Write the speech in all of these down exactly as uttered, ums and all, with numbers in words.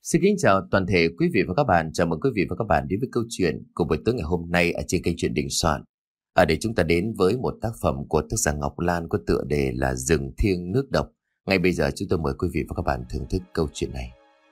Xin kính chào toàn thể quý vị và các bạn. Chào mừng quý vị và các bạn đến với câu chuyện của buổi tối ngày hôm nay ở trên kênh Chuyện Đình Soạn. Ở đây chúng ta đến với một tác phẩm của tác giả Ngọc Lan có tựa đề là Rừng Thiêng Nước Độc. Ngay bây giờ chúng tôi mời quý vị và các bạn thưởng thức câu chuyện này.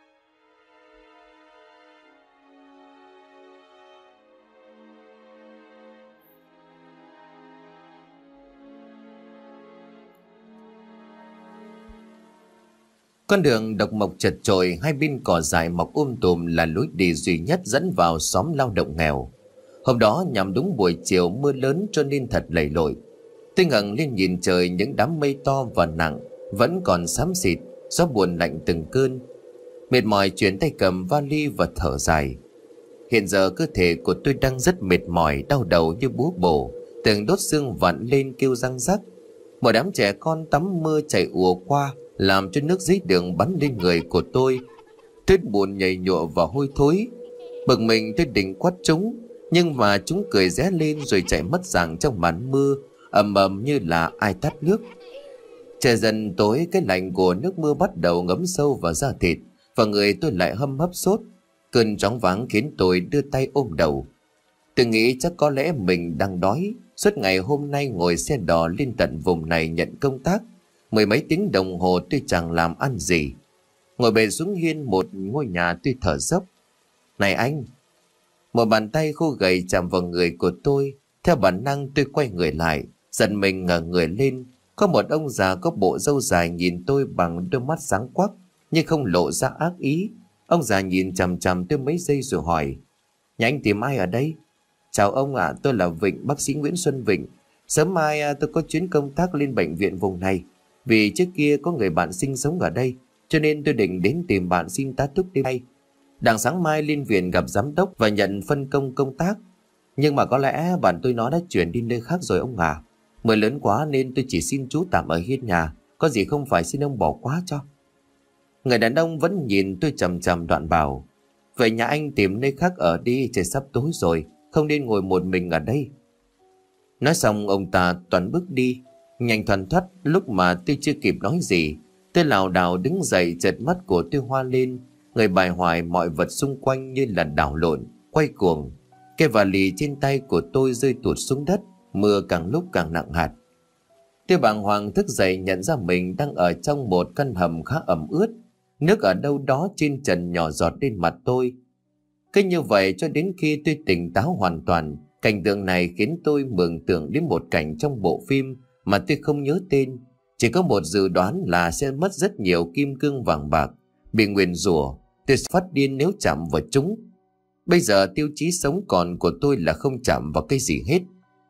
Con đường độc mộc chật chội, hai bên cỏ dại mọc um tùm là lối đi duy nhất dẫn vào xóm lao động nghèo. Hôm đó nhằm đúng buổi chiều mưa lớn cho nên thật lầy lội. Tôi ngẩng lên nhìn trời, những đám mây to và nặng vẫn còn xám xịt, gió buồn lạnh từng cơn. Mệt mỏi chuyển tay cầm vali và thở dài. Hiện giờ cơ thể của tôi đang rất mệt mỏi, đau đầu như búa bổ, từng đốt xương vặn lên kêu răng rắc. Một đám trẻ con tắm mưa chạy ùa qua, làm cho nước dưới đường bắn lên người của tôi. Tuyết bùn nhầy nhụa và hôi thối. Bực mình tôi định quát chúng, nhưng mà chúng cười ré lên rồi chạy mất dạng trong màn mưa, ầm ầm như là ai tắt nước. Trời dần tối, cái lạnh của nước mưa bắt đầu ngấm sâu vào da thịt, và người tôi lại hâm hấp sốt. Cơn choáng váng khiến tôi đưa tay ôm đầu. Tôi nghĩ chắc có lẽ mình đang đói. Suốt ngày hôm nay ngồi xe đò lên tận vùng này nhận công tác, mười mấy tiếng đồng hồ tôi chẳng làm ăn gì. Ngồi bệt xuống hiên một ngôi nhà tôi thở dốc. Này anh! Một bàn tay khô gầy chạm vào người của tôi. Theo bản năng tôi quay người lại, giật mình ngẩng người lên. Có một ông già có bộ râu dài nhìn tôi bằng đôi mắt sáng quắc, nhưng không lộ ra ác ý. Ông già nhìn chằm chằm tôi mấy giây rồi hỏi: Nhà anh tìm ai ở đây? Chào ông ạ, à, tôi là Vịnh, bác sĩ Nguyễn Xuân Vịnh. Sớm mai à, tôi có chuyến công tác lên bệnh viện vùng này. Vì trước kia có người bạn sinh sống ở đây, cho nên tôi định đến tìm bạn xin tá túc đêm nay. Đằng sáng mai lên viện gặp giám đốc và nhận phân công công tác. Nhưng mà có lẽ bạn tôi nó đã chuyển đi nơi khác rồi ông à. Mưa lớn quá nên tôi chỉ xin chú tạm ở hiên nhà, có gì không phải xin ông bỏ quá cho. Người đàn ông vẫn nhìn tôi chằm chằm đoạn bảo: Vậy nhà anh tìm nơi khác ở đi, trời sắp tối rồi, không nên ngồi một mình ở đây. Nói xong ông ta toàn bước đi, nhanh thoăn thoắt. Lúc mà tôi chưa kịp nói gì, tôi lảo đảo đứng dậy, chợt mắt của tôi hoa lên. Người bài hoài mọi vật xung quanh như là đảo lộn, quay cuồng. Cái vali trên tay của tôi rơi tụt xuống đất, mưa càng lúc càng nặng hạt. Tôi bàng hoàng thức dậy, nhận ra mình đang ở trong một căn hầm khá ẩm ướt. Nước ở đâu đó trên trần nhỏ giọt lên mặt tôi. Cứ như vậy cho đến khi tôi tỉnh táo hoàn toàn. Cảnh tượng này khiến tôi mường tượng đến một cảnh trong bộ phim mà tôi không nhớ tên. Chỉ có một dự đoán là sẽ mất rất nhiều kim cương vàng bạc, bị nguyền rủa, tôi sẽ phát điên nếu chạm vào chúng. Bây giờ tiêu chí sống còn của tôi là không chạm vào cái gì hết.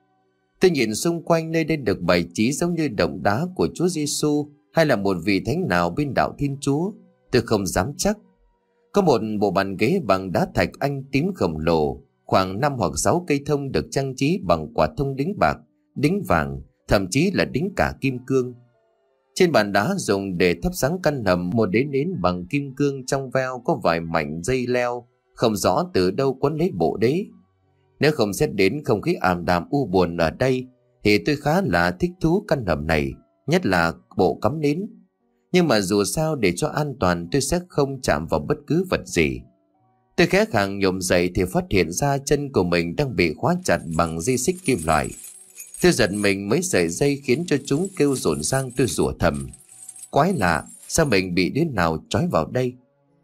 Tôi nhìn xung quanh, nơi đây được bày trí giống như động đá của Chúa Giêsu hay là một vị thánh nào bên đạo Thiên Chúa. Tôi không dám chắc. Có một bộ bàn ghế bằng đá thạch anh tím khổng lồ, khoảng năm hoặc sáu cây thông được trang trí bằng quả thông đính bạc, đính vàng, thậm chí là đính cả kim cương. Trên bàn đá dùng để thắp sáng căn hầm một đế nến bằng kim cương trong veo có vài mảnh dây leo, không rõ từ đâu quấn lấy bộ đế. Nếu không xét đến không khí ảm đạm u buồn ở đây, thì tôi khá là thích thú căn hầm này, nhất là bộ cắm nến. Nhưng mà dù sao để cho an toàn, tôi sẽ không chạm vào bất cứ vật gì. Tôi khẽ khàng nhổm dậy thì phát hiện ra chân của mình đang bị khóa chặt bằng dây xích kim loại. Tôi giật mình, mấy sợi dây khiến cho chúng kêu rộn rang. Tôi rủa thầm: Quái lạ, sao mình bị đứa nào trói vào đây?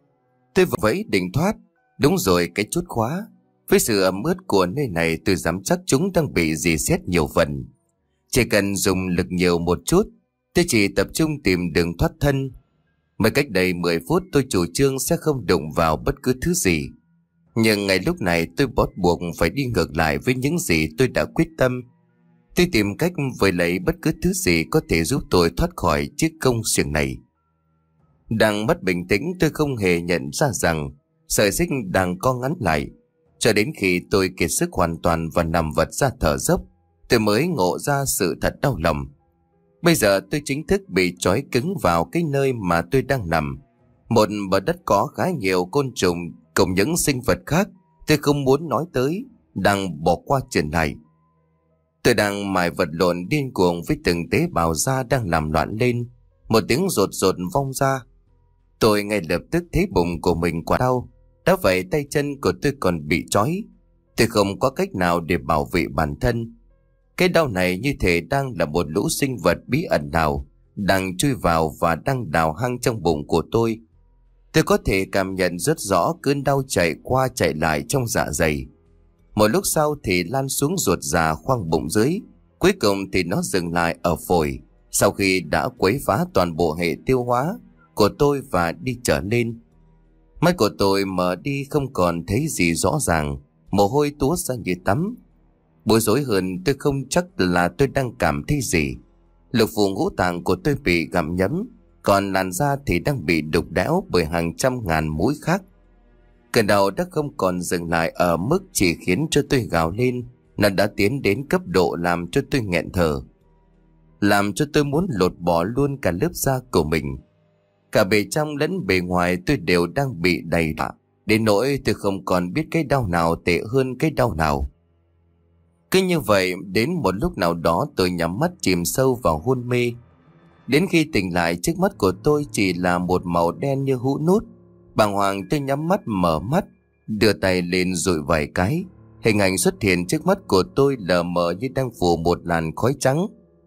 Tôi vẫy định thoát. Đúng rồi, cái chốt khóa. Với sự ẩm ướt của nơi này, tôi dám chắc chúng đang bị rỉ sét nhiều phần. Chỉ cần dùng lực nhiều một chút, tôi chỉ tập trung tìm đường thoát thân. Mới cách đây mười phút tôi chủ trương sẽ không đụng vào bất cứ thứ gì. Nhưng ngay lúc này tôi bắt buộc phải đi ngược lại với những gì tôi đã quyết tâm. Tôi tìm cách vơi lấy bất cứ thứ gì có thể giúp tôi thoát khỏi chiếc công xiềng này. Đang mất bình tĩnh, tôi không hề nhận ra rằng sợi xích đang co ngắn lại. Cho đến khi tôi kiệt sức hoàn toàn và nằm vật ra thở dốc, tôi mới ngộ ra sự thật đau lòng. Bây giờ tôi chính thức bị trói cứng vào cái nơi mà tôi đang nằm. Một bờ đất có khá nhiều côn trùng cùng những sinh vật khác tôi không muốn nói tới đang bỏ qua chuyện này. Tôi đang mải vật lộn điên cuồng với từng tế bào da đang làm loạn lên. Một tiếng rột rột vong ra. Tôi ngay lập tức thấy bụng của mình quá đau. Đã vậy tay chân của tôi còn bị trói. Tôi không có cách nào để bảo vệ bản thân. Cái đau này như thể đang là một lũ sinh vật bí ẩn nào đang chui vào và đang đào hang trong bụng của tôi. Tôi có thể cảm nhận rất rõ cơn đau chạy qua chạy lại trong dạ dày. Một lúc sau thì lan xuống ruột già khoang bụng dưới. Cuối cùng thì nó dừng lại ở phổi, sau khi đã quấy phá toàn bộ hệ tiêu hóa của tôi và đi trở lên. Mắt của tôi mở đi không còn thấy gì rõ ràng, mồ hôi túa ra như tắm. Bối rối hơn, tôi không chắc là tôi đang cảm thấy gì. Lục phủ ngũ tạng của tôi bị gặm nhấm, còn làn da thì đang bị đục đẽo bởi hàng trăm ngàn mũi khác. Cơn đau đã không còn dừng lại ở mức chỉ khiến cho tôi gào lên, nó đã tiến đến cấp độ làm cho tôi nghẹn thở, làm cho tôi muốn lột bỏ luôn cả lớp da của mình. Cả bề trong lẫn bề ngoài tôi đều đang bị đầy đọa, đến nỗi tôi không còn biết cái đau nào tệ hơn cái đau nào. Cứ như vậy, đến một lúc nào đó tôi nhắm mắt chìm sâu vào hôn mê. Đến khi tỉnh lại, trước mắt của tôi chỉ là một màu đen như hũ nút. Bàng hoàng tôi nhắm mắt mở mắt, đưa tay lên dụi vài cái. Hình ảnh xuất hiện trước mắt của tôi lờ mờ như đang phủ một làn khói trắng.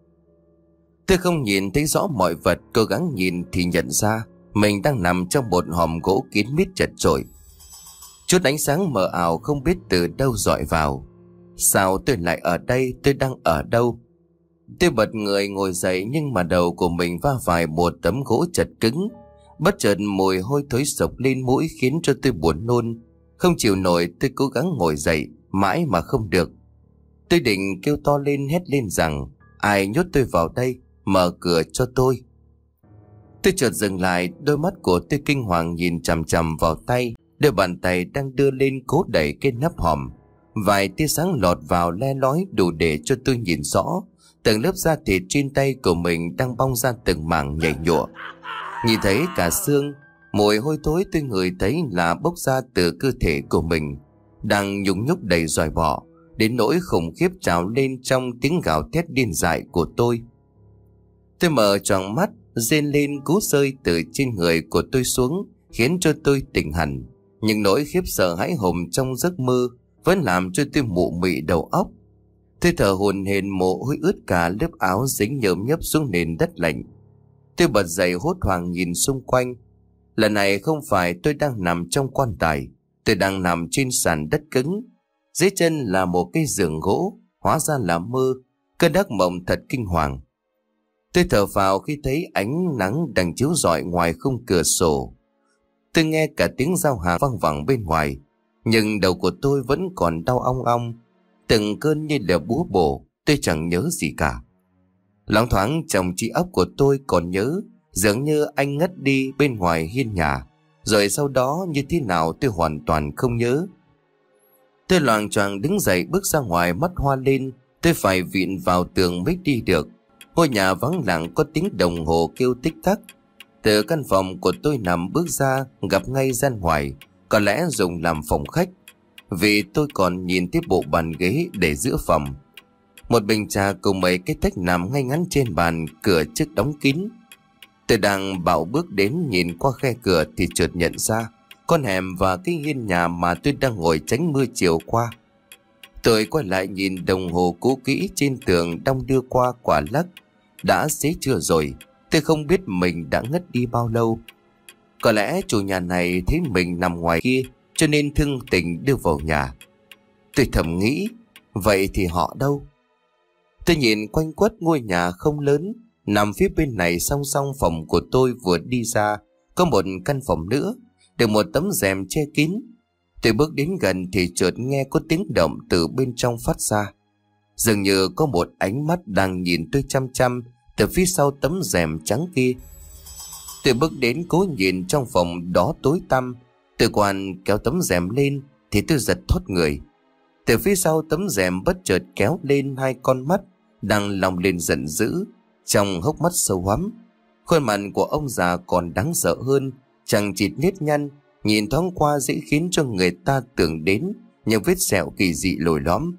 Tôi không nhìn thấy rõ mọi vật, cố gắng nhìn thì nhận ra mình đang nằm trong một hòm gỗ kín mít chật chội. Chút ánh sáng mờ ảo không biết từ đâu dọi vào. Sao tôi lại ở đây? Tôi đang ở đâu? Tôi bật người ngồi dậy, nhưng mà đầu của mình va phải một tấm gỗ chật cứng. Bất chợt mùi hôi thối sộc lên mũi khiến cho tôi buồn nôn. Không chịu nổi, tôi cố gắng ngồi dậy mãi mà không được. Tôi định kêu to lên, hét lên rằng ai nhốt tôi vào đây, mở cửa cho tôi. Tôi chợt dừng lại, đôi mắt của tôi kinh hoàng nhìn chằm chằm vào tay. Đôi bàn tay đang đưa lên cố đẩy cái nắp hòm. Vài tia sáng lọt vào le lói đủ để cho tôi nhìn rõ từng lớp da thịt trên tay của mình đang bong ra từng mảng nhảy nhụa. Nhìn thấy cả xương, mùi hôi thối tôi ngửi thấy là bốc ra từ cơ thể của mình, đang nhúng nhúc đầy dòi bọ, đến nỗi khủng khiếp trào lên trong tiếng gào thét điên dại của tôi. Tôi mở tròn mắt, rên lên cú rơi từ trên người của tôi xuống, khiến cho tôi tỉnh hẳn. Nhưng nỗi khiếp sợ hãi hùng trong giấc mơ vẫn làm cho tôi mụ mị đầu óc. Tôi thở hổn hển, mồ hôi ướt cả lớp áo dính nhớm nhấp xuống nền đất lạnh. Tôi bật dậy hốt hoảng nhìn xung quanh. Lần này không phải tôi đang nằm trong quan tài, tôi đang nằm trên sàn đất cứng. Dưới chân là một cái giường gỗ, hóa ra là mơ, cơn ác mộng thật kinh hoàng. Tôi thở phào khi thấy ánh nắng đang chiếu rọi ngoài khung cửa sổ. Tôi nghe cả tiếng giao hàng vang vẳng bên ngoài, nhưng đầu của tôi vẫn còn đau ong ong, từng cơn như là búa bổ. Tôi chẳng nhớ gì cả. Loáng thoáng trong trí óc của tôi còn nhớ dường như anh ngất đi bên ngoài hiên nhà, rồi sau đó như thế nào tôi hoàn toàn không nhớ. Tôi loạng choạng đứng dậy bước ra ngoài, mắt hoa lên. Tôi phải vịn vào tường mới đi được. Ngôi nhà vắng lặng, có tiếng đồng hồ kêu tích tắc. Từ căn phòng của tôi nằm bước ra, gặp ngay gian ngoài, có lẽ dùng làm phòng khách, vì tôi còn nhìn thấy bộ bàn ghế để giữa phòng. Một bình trà cùng mấy cái tách nằm ngay ngắn trên bàn, cửa trước đóng kín. Tôi đang bảo bước đến nhìn qua khe cửa thì chợt nhận ra con hẻm và cái hiên nhà mà tôi đang ngồi tránh mưa chiều qua. Tôi quay lại nhìn đồng hồ cũ kỹ trên tường đong đưa qua quả lắc. Đã xế trưa rồi, tôi không biết mình đã ngất đi bao lâu. Có lẽ chủ nhà này thấy mình nằm ngoài kia cho nên thương tình đưa vào nhà. Tôi thầm nghĩ, vậy thì họ đâu? Tôi nhìn quanh quất ngôi nhà không lớn, nằm phía bên này song song phòng của tôi vừa đi ra, có một căn phòng nữa, được một tấm rèm che kín. Tôi bước đến gần thì chợt nghe có tiếng động từ bên trong phát ra. Dường như có một ánh mắt đang nhìn tôi chăm chăm từ phía sau tấm rèm trắng kia. Tôi bước đến cố nhìn trong phòng đó tối tăm. Tôi quan kéo tấm rèm lên thì tôi giật thót người. Từ phía sau tấm rèm bất chợt kéo lên hai con mắt đang lòng lên giận dữ, trong hốc mắt sâu hoắm. Khuôn mặt của ông già còn đáng sợ hơn, chẳng chịt nếp nhăn, nhìn thoáng qua dễ khiến cho người ta tưởng đến những vết sẹo kỳ dị lồi lõm.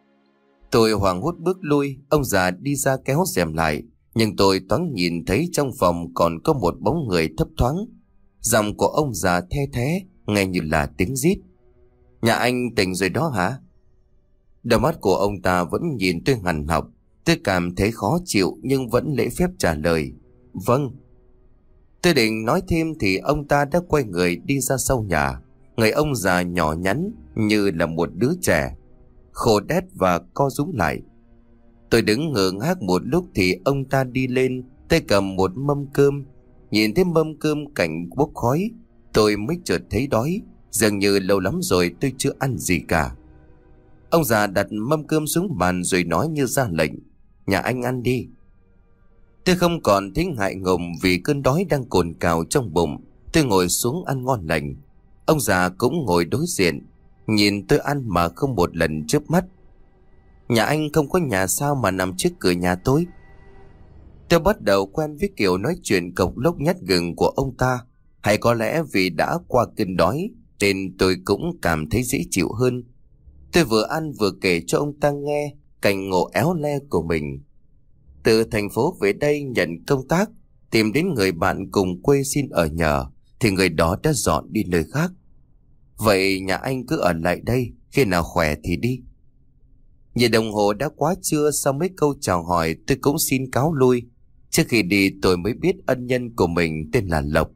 Tôi hoảng hốt bước lui, ông già đi ra kéo rèm lại, nhưng tôi thoáng nhìn thấy trong phòng còn có một bóng người thấp thoáng. Giọng của ông già the thé, nghe như là tiếng rít. Nhà anh tỉnh rồi đó hả? Đôi mắt của ông ta vẫn nhìn tôi hằn học. Tôi cảm thấy khó chịu nhưng vẫn lễ phép trả lời. Vâng. Tôi định nói thêm thì ông ta đã quay người đi ra sau nhà. Người ông già nhỏ nhắn như là một đứa trẻ, khô đét và co rúm lại. Tôi đứng ngơ ngác một lúc thì ông ta đi lên, tay cầm một mâm cơm. Nhìn thấy mâm cơm cảnh bốc khói, tôi mới chợt thấy đói. Dường như lâu lắm rồi tôi chưa ăn gì cả. Ông già đặt mâm cơm xuống bàn rồi nói như ra lệnh. Nhà anh ăn đi. Tôi không còn thấy ngại ngùng vì cơn đói đang cồn cào trong bụng. Tôi ngồi xuống ăn ngon lành. Ông già cũng ngồi đối diện, nhìn tôi ăn mà không một lần chớp mắt. Nhà anh không có nhà sao mà nằm trước cửa nhà tôi? Tôi bắt đầu quen với kiểu nói chuyện cộc lốc nhát gừng của ông ta. Hay có lẽ vì đã qua cơn đói nên tôi cũng cảm thấy dễ chịu hơn. Tôi vừa ăn vừa kể cho ông ta nghe cảnh ngộ éo le của mình. Từ thành phố về đây nhận công tác, tìm đến người bạn cùng quê xin ở nhờ thì người đó đã dọn đi nơi khác. Vậy nhà anh cứ ở lại đây, khi nào khỏe thì đi. Nhìn đồng hồ đã quá trưa, sau mấy câu chào hỏi tôi cũng xin cáo lui. Trước khi đi tôi mới biết ân nhân của mình tên là Lộc.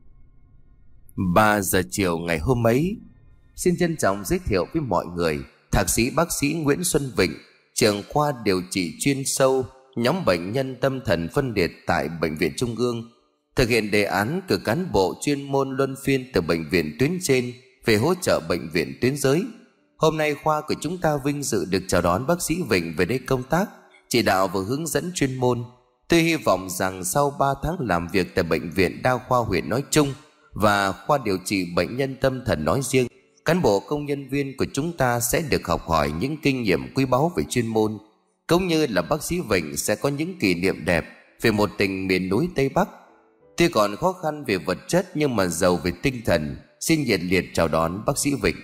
Ba giờ chiều ngày hôm ấy, xin trân trọng giới thiệu với mọi người Thạc sĩ bác sĩ Nguyễn Xuân Vịnh, trưởng khoa điều trị chuyên sâu nhóm bệnh nhân tâm thần phân liệt tại Bệnh viện Trung ương, thực hiện đề án cử cán bộ chuyên môn luân phiên từ bệnh viện tuyến trên về hỗ trợ bệnh viện tuyến dưới. Hôm nay khoa của chúng ta vinh dự được chào đón bác sĩ Vịnh về đây công tác, chỉ đạo và hướng dẫn chuyên môn. Tôi hy vọng rằng sau ba tháng làm việc tại Bệnh viện Đa khoa huyện nói chung và khoa điều trị bệnh nhân tâm thần nói riêng, cán bộ công nhân viên của chúng ta sẽ được học hỏi những kinh nghiệm quý báu về chuyên môn, cũng như là bác sĩ Vịnh sẽ có những kỷ niệm đẹp về một tỉnh miền núi Tây Bắc. Tuy còn khó khăn về vật chất nhưng mà giàu về tinh thần. Xin nhiệt liệt chào đón bác sĩ Vịnh.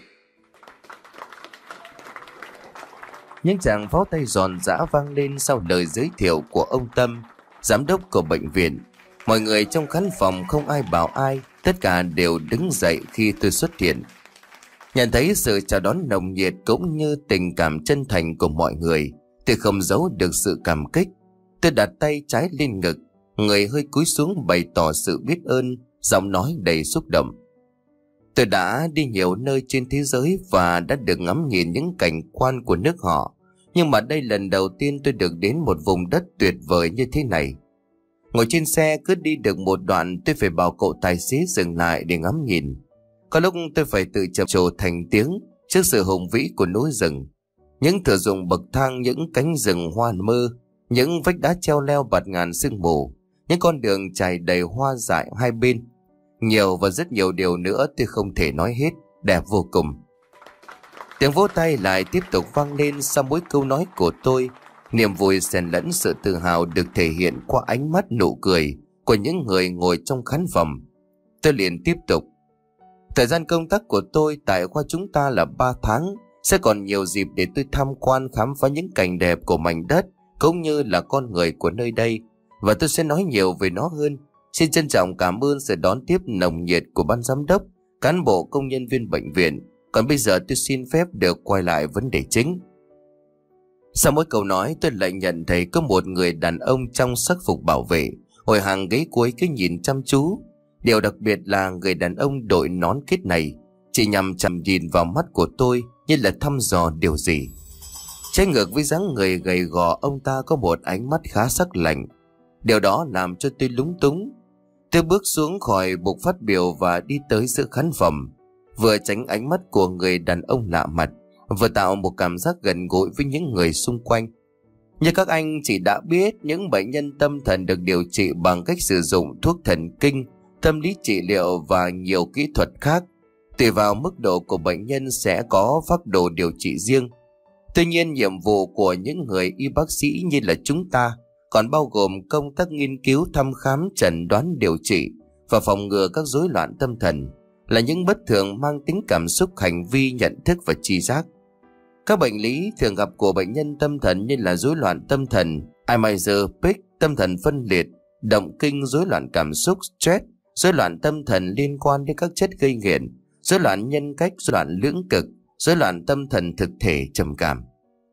Những tràng pháo tay giòn giã vang lên sau lời giới thiệu của ông Tâm, giám đốc của bệnh viện. Mọi người trong khán phòng không ai bảo ai, tất cả đều đứng dậy khi tôi xuất hiện. Nhận thấy sự chào đón nồng nhiệt cũng như tình cảm chân thành của mọi người, tôi không giấu được sự cảm kích. Tôi đặt tay trái lên ngực, người hơi cúi xuống bày tỏ sự biết ơn, giọng nói đầy xúc động. Tôi đã đi nhiều nơi trên thế giới và đã được ngắm nhìn những cảnh quan của nước họ, nhưng mà đây lần đầu tiên tôi được đến một vùng đất tuyệt vời như thế này. Ngồi trên xe cứ đi được một đoạn, tôi phải bảo cậu tài xế dừng lại để ngắm nhìn. Có lúc tôi phải tự chập trồ thành tiếng trước sự hùng vĩ của núi rừng. Những thửa ruộng bậc thang, những cánh rừng hoa mơ, những vách đá treo leo bạt ngàn sương mù, những con đường trải đầy hoa dại hai bên. Nhiều và rất nhiều điều nữa tôi không thể nói hết, đẹp vô cùng. Tiếng vỗ tay lại tiếp tục vang lên sau mỗi câu nói của tôi. Niềm vui xen lẫn sự tự hào được thể hiện qua ánh mắt nụ cười của những người ngồi trong khán phòng. Tôi liền tiếp tục. Thời gian công tác của tôi tại khoa chúng ta là ba tháng. Sẽ còn nhiều dịp để tôi tham quan khám phá những cảnh đẹp của mảnh đất cũng như là con người của nơi đây, và tôi sẽ nói nhiều về nó hơn. Xin trân trọng cảm ơn sự đón tiếp nồng nhiệt của ban giám đốc, cán bộ công nhân viên bệnh viện. Còn bây giờ tôi xin phép được quay lại vấn đề chính. Sau mỗi câu nói tôi lại nhận thấy có một người đàn ông trong sắc phục bảo vệ ngồi hàng ghế cuối cứ nhìn chăm chú. Điều đặc biệt là người đàn ông đội nón kết này chỉ nhằm chằm nhìn vào mắt của tôi như là thăm dò điều gì. Trái ngược với dáng người gầy gò, ông ta có một ánh mắt khá sắc lạnh. Điều đó làm cho tôi lúng túng. Tôi bước xuống khỏi bục phát biểu và đi tới giữa khán phòng, vừa tránh ánh mắt của người đàn ông lạ mặt, vừa tạo một cảm giác gần gũi với những người xung quanh. Như các anh chị đã biết, những bệnh nhân tâm thần được điều trị bằng cách sử dụng thuốc thần kinh, tâm lý trị liệu và nhiều kỹ thuật khác. Tùy vào mức độ của bệnh nhân sẽ có phác đồ điều trị riêng. Tuy nhiên, nhiệm vụ của những người y bác sĩ như là chúng ta còn bao gồm công tác nghiên cứu, thăm khám, chẩn đoán, điều trị và phòng ngừa các rối loạn tâm thần, là những bất thường mang tính cảm xúc, hành vi, nhận thức và tri giác. Các bệnh lý thường gặp của bệnh nhân tâm thần như là rối loạn tâm thần, Alzheimer, Pic, tâm thần phân liệt, động kinh, rối loạn cảm xúc, stress, rối loạn tâm thần liên quan đến các chất gây nghiện, rối loạn nhân cách, rối loạn lưỡng cực, rối loạn tâm thần thực thể trầm cảm.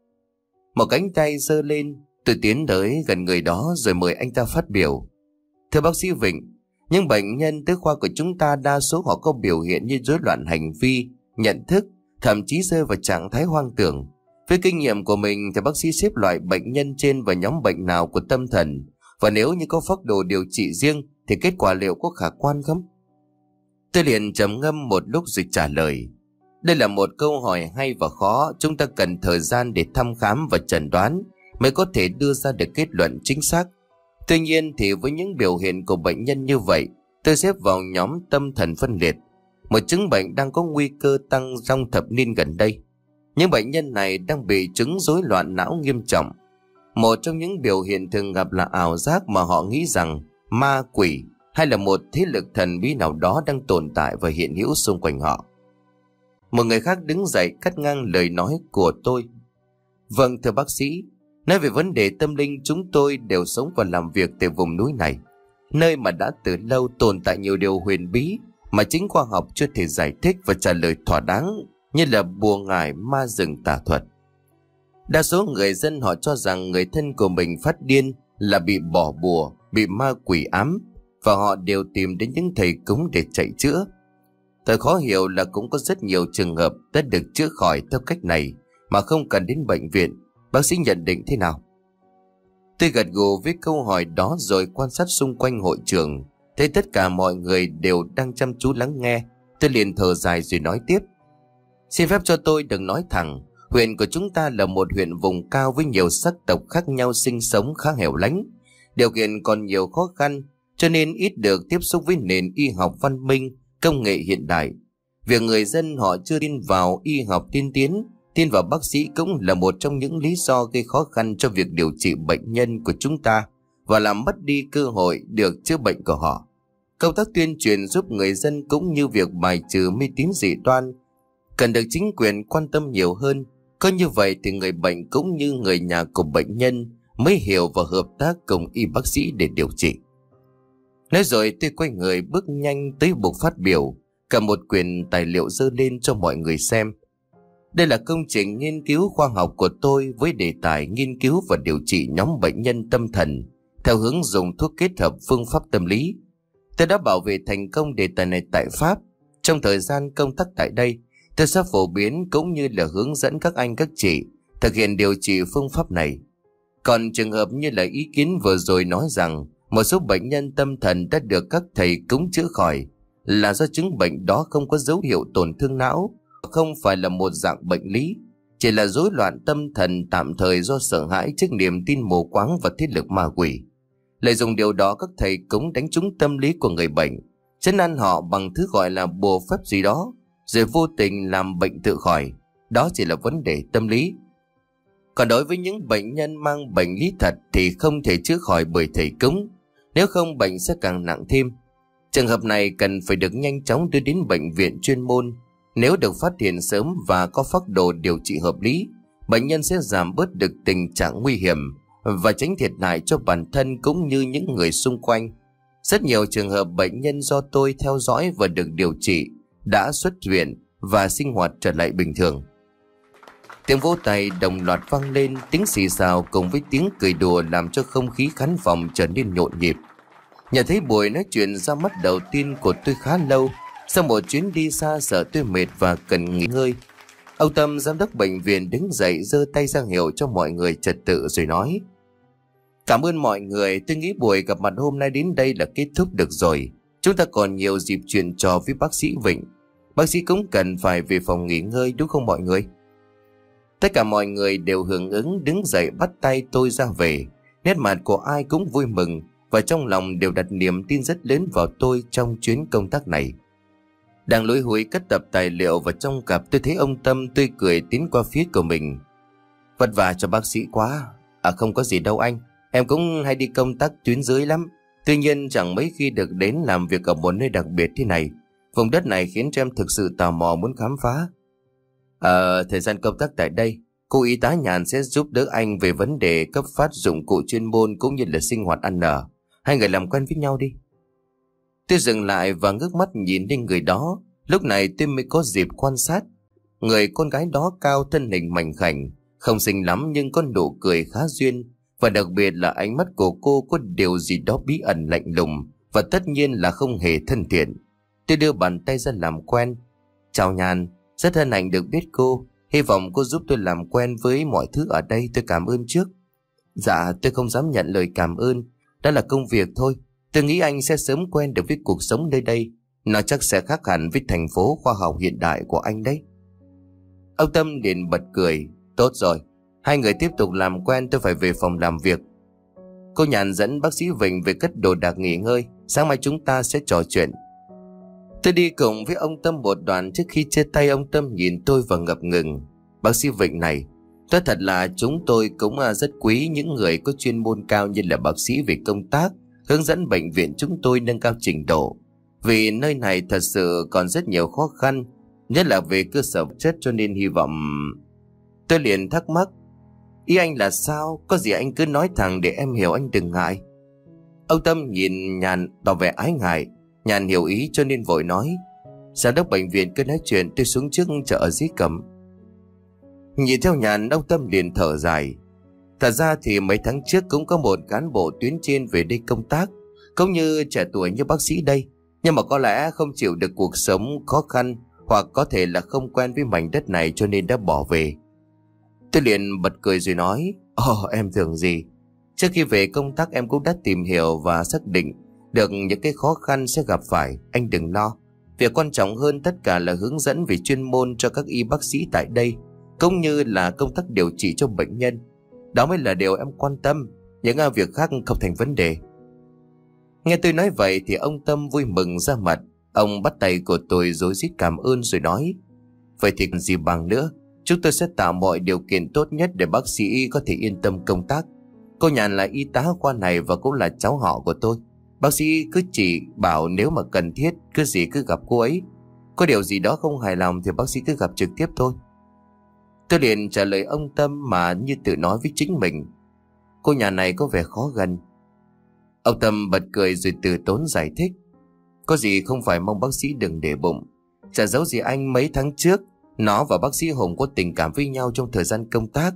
Một cánh tay giơ lên, tôi tiến tới gần người đó rồi mời anh ta phát biểu. Thưa bác sĩ Vịnh, những bệnh nhân tới khoa của chúng ta đa số họ có biểu hiện như rối loạn hành vi, nhận thức, thậm chí rơi vào trạng thái hoang tưởng. Với kinh nghiệm của mình thì bác sĩ xếp loại bệnh nhân trên vào nhóm bệnh nào của tâm thần, và nếu như có phác đồ điều trị riêng thì kết quả liệu có khả quan không? Tôi liền trầm ngâm một lúc rồi trả lời. Đây là một câu hỏi hay và khó, chúng ta cần thời gian để thăm khám và chẩn đoán mới có thể đưa ra được kết luận chính xác. Tuy nhiên thì với những biểu hiện của bệnh nhân như vậy, tôi xếp vào nhóm tâm thần phân liệt, một chứng bệnh đang có nguy cơ tăng trong thập niên gần đây. Những bệnh nhân này đang bị chứng rối loạn não nghiêm trọng. Một trong những biểu hiện thường gặp là ảo giác mà họ nghĩ rằng ma quỷ hay là một thế lực thần bí nào đó đang tồn tại và hiện hữu xung quanh họ. Một người khác đứng dậy cắt ngang lời nói của tôi. Vâng thưa bác sĩ, nói về vấn đề tâm linh, chúng tôi đều sống và làm việc tại vùng núi này, nơi mà đã từ lâu tồn tại nhiều điều huyền bí mà chính khoa học chưa thể giải thích và trả lời thỏa đáng, như là bùa ngải, ma rừng, tà thuật. Đa số người dân họ cho rằng người thân của mình phát điên là bị bỏ bùa, bị ma quỷ ám, và họ đều tìm đến những thầy cúng để chạy chữa. Thật khó hiểu là cũng có rất nhiều trường hợp đã được chữa khỏi theo cách này mà không cần đến bệnh viện. Bác sĩ nhận định thế nào? Tôi gật gù với câu hỏi đó rồi quan sát xung quanh hội trường, thấy tất cả mọi người đều đang chăm chú lắng nghe. Tôi liền thở dài rồi nói tiếp. Xin phép cho tôi đừng nói thẳng, huyện của chúng ta là một huyện vùng cao với nhiều sắc tộc khác nhau sinh sống khá hẻo lánh. Điều kiện còn nhiều khó khăn, cho nên ít được tiếp xúc với nền y học văn minh, công nghệ hiện đại. Việc người dân họ chưa tin vào y học tiên tiến, tin vào bác sĩ cũng là một trong những lý do gây khó khăn cho việc điều trị bệnh nhân của chúng ta và làm mất đi cơ hội được chữa bệnh của họ. Công tác tuyên truyền giúp người dân cũng như việc bài trừ mê tín dị đoan cần được chính quyền quan tâm nhiều hơn. Có như vậy thì người bệnh cũng như người nhà của bệnh nhân mới hiểu và hợp tác cùng y bác sĩ để điều trị. Nói rồi tôi quay người bước nhanh tới bục phát biểu, cầm một quyển tài liệu dơ lên cho mọi người xem. Đây là công trình nghiên cứu khoa học của tôi với đề tài nghiên cứu và điều trị nhóm bệnh nhân tâm thần theo hướng dùng thuốc kết hợp phương pháp tâm lý. Tôi đã bảo vệ thành công đề tài này tại Pháp. Trong thời gian công tác tại đây, tôi sẽ phổ biến cũng như là hướng dẫn các anh các chị thực hiện điều trị phương pháp này. Còn trường hợp như là ý kiến vừa rồi nói rằng một số bệnh nhân tâm thần đã được các thầy cúng chữa khỏi là do chứng bệnh đó không có dấu hiệu tổn thương não, không phải là một dạng bệnh lý, chỉ là rối loạn tâm thần tạm thời do sợ hãi trước niềm tin mù quáng và thế lực ma quỷ. Lợi dụng điều đó, các thầy cúng đánh trúng tâm lý của người bệnh, trấn an họ bằng thứ gọi là bùa phép gì đó, rồi vô tình làm bệnh tự khỏi. Đó chỉ là vấn đề tâm lý. Còn đối với những bệnh nhân mang bệnh lý thật thì không thể chữa khỏi bởi thầy cúng, nếu không bệnh sẽ càng nặng thêm. Trường hợp này cần phải được nhanh chóng đưa đến bệnh viện chuyên môn. Nếu được phát hiện sớm và có phác đồ điều trị hợp lý, bệnh nhân sẽ giảm bớt được tình trạng nguy hiểm và tránh thiệt hại cho bản thân cũng như những người xung quanh. Rất nhiều trường hợp bệnh nhân do tôi theo dõi và được điều trị đã xuất viện và sinh hoạt trở lại bình thường. Tiếng vỗ tay đồng loạt vang lên, tiếng xì xào cùng với tiếng cười đùa làm cho không khí khán phòng trở nên nhộn nhịp. Nhận thấy buổi nói chuyện ra mắt đầu tiên của tôi khá lâu, sau một chuyến đi xa sợ tôi mệt và cần nghỉ ngơi, ông Tâm giám đốc bệnh viện đứng dậy giơ tay ra hiệu cho mọi người trật tự rồi nói: Cảm ơn mọi người, tôi nghĩ buổi gặp mặt hôm nay đến đây là kết thúc được rồi. Chúng ta còn nhiều dịp chuyện trò với bác sĩ Vịnh. Bác sĩ cũng cần phải về phòng nghỉ ngơi đúng không mọi người? Tất cả mọi người đều hưởng ứng đứng dậy bắt tay tôi ra về. Nét mặt của ai cũng vui mừng và trong lòng đều đặt niềm tin rất lớn vào tôi trong chuyến công tác này. Đang lối húi cất tập tài liệu vào trong cặp, tôi thấy ông Tâm tươi cười tiến qua phía của mình. Vất vả cho bác sĩ quá. À không có gì đâu anh, em cũng hay đi công tác tuyến dưới lắm. Tuy nhiên chẳng mấy khi được đến làm việc ở một nơi đặc biệt thế này. Vùng đất này khiến cho em thực sự tò mò muốn khám phá. Ờ, thời gian công tác tại đây, cô y tá Nhàn sẽ giúp đỡ anh về vấn đề cấp phát dụng cụ chuyên môn cũng như là sinh hoạt ăn ở. Hai người làm quen với nhau đi. Tôi dừng lại và ngước mắt nhìn lên người đó. Lúc này tôi mới có dịp quan sát. Người con gái đó cao, thân hình mảnh khảnh, không xinh lắm nhưng có nụ cười khá duyên. Và đặc biệt là ánh mắt của cô có điều gì đó bí ẩn lạnh lùng, và tất nhiên là không hề thân thiện. Tôi đưa bàn tay ra làm quen. Chào Nhàn, rất hân hạnh được biết cô. Hy vọng cô giúp tôi làm quen với mọi thứ ở đây, tôi cảm ơn trước. Dạ, tôi không dám nhận lời cảm ơn. Đó là công việc thôi. Tôi nghĩ anh sẽ sớm quen được với cuộc sống nơi đây. Nó chắc sẽ khác hẳn với thành phố khoa học hiện đại của anh đấy. Ông Tâm liền bật cười. Tốt rồi, hai người tiếp tục làm quen, tôi phải về phòng làm việc. Cô Nhàn dẫn bác sĩ Vịnh về cất đồ đạc nghỉ ngơi. Sáng mai chúng ta sẽ trò chuyện. Tôi đi cùng với ông Tâm một đoạn. Trước khi chia tay, ông Tâm nhìn tôi và ngập ngừng. Bác sĩ Vịnh này, nói thật là chúng tôi cũng rất quý những người có chuyên môn cao như là bác sĩ về công tác, hướng dẫn bệnh viện chúng tôi nâng cao trình độ. Vì nơi này thật sự còn rất nhiều khó khăn, nhất là về cơ sở vật chất, cho nên hy vọng... Tôi liền thắc mắc. Ý anh là sao? Có gì anh cứ nói thẳng để em hiểu, anh đừng ngại. Ông Tâm nhìn Nhàn tỏ vẻ ái ngại. Nhàn hiểu ý cho nên vội nói. Giám đốc bệnh viện cứ nói chuyện, tôi xuống trước chờ ở dưới cổng. Nhìn theo Nhàn, ông Tâm liền thở dài. Thật ra thì mấy tháng trước cũng có một cán bộ tuyến trên về đây công tác, cũng như trẻ tuổi như bác sĩ đây, nhưng mà có lẽ không chịu được cuộc sống khó khăn, hoặc có thể là không quen với mảnh đất này cho nên đã bỏ về. Tôi liền bật cười rồi nói. Ồ, em tưởng gì. Trước khi về công tác em cũng đã tìm hiểu và xác định được những cái khó khăn sẽ gặp phải. Anh đừng lo. Việc quan trọng hơn tất cả là hướng dẫn về chuyên môn cho các y bác sĩ tại đây, cũng như là công tác điều trị cho bệnh nhân. Đó mới là điều em quan tâm. Những việc khác không thành vấn đề. Nghe tôi nói vậy thì ông Tâm vui mừng ra mặt. Ông bắt tay của tôi rối rít cảm ơn rồi nói. Vậy thì còn gì bằng nữa. Chúng tôi sẽ tạo mọi điều kiện tốt nhất để bác sĩ có thể yên tâm công tác. Cô Nhàn là y tá khoa này và cũng là cháu họ của tôi. Bác sĩ cứ chỉ bảo nếu mà cần thiết cứ gì cứ gặp cô ấy. Có điều gì đó không hài lòng thì bác sĩ cứ gặp trực tiếp thôi. Tôi liền trả lời ông Tâm mà như tự nói với chính mình. Cô nhà này có vẻ khó gần. Ông Tâm bật cười rồi từ tốn giải thích. Có gì không phải mong bác sĩ đừng để bụng. Chả giấu gì anh, mấy tháng trước nó và bác sĩ Hùng có tình cảm với nhau trong thời gian công tác.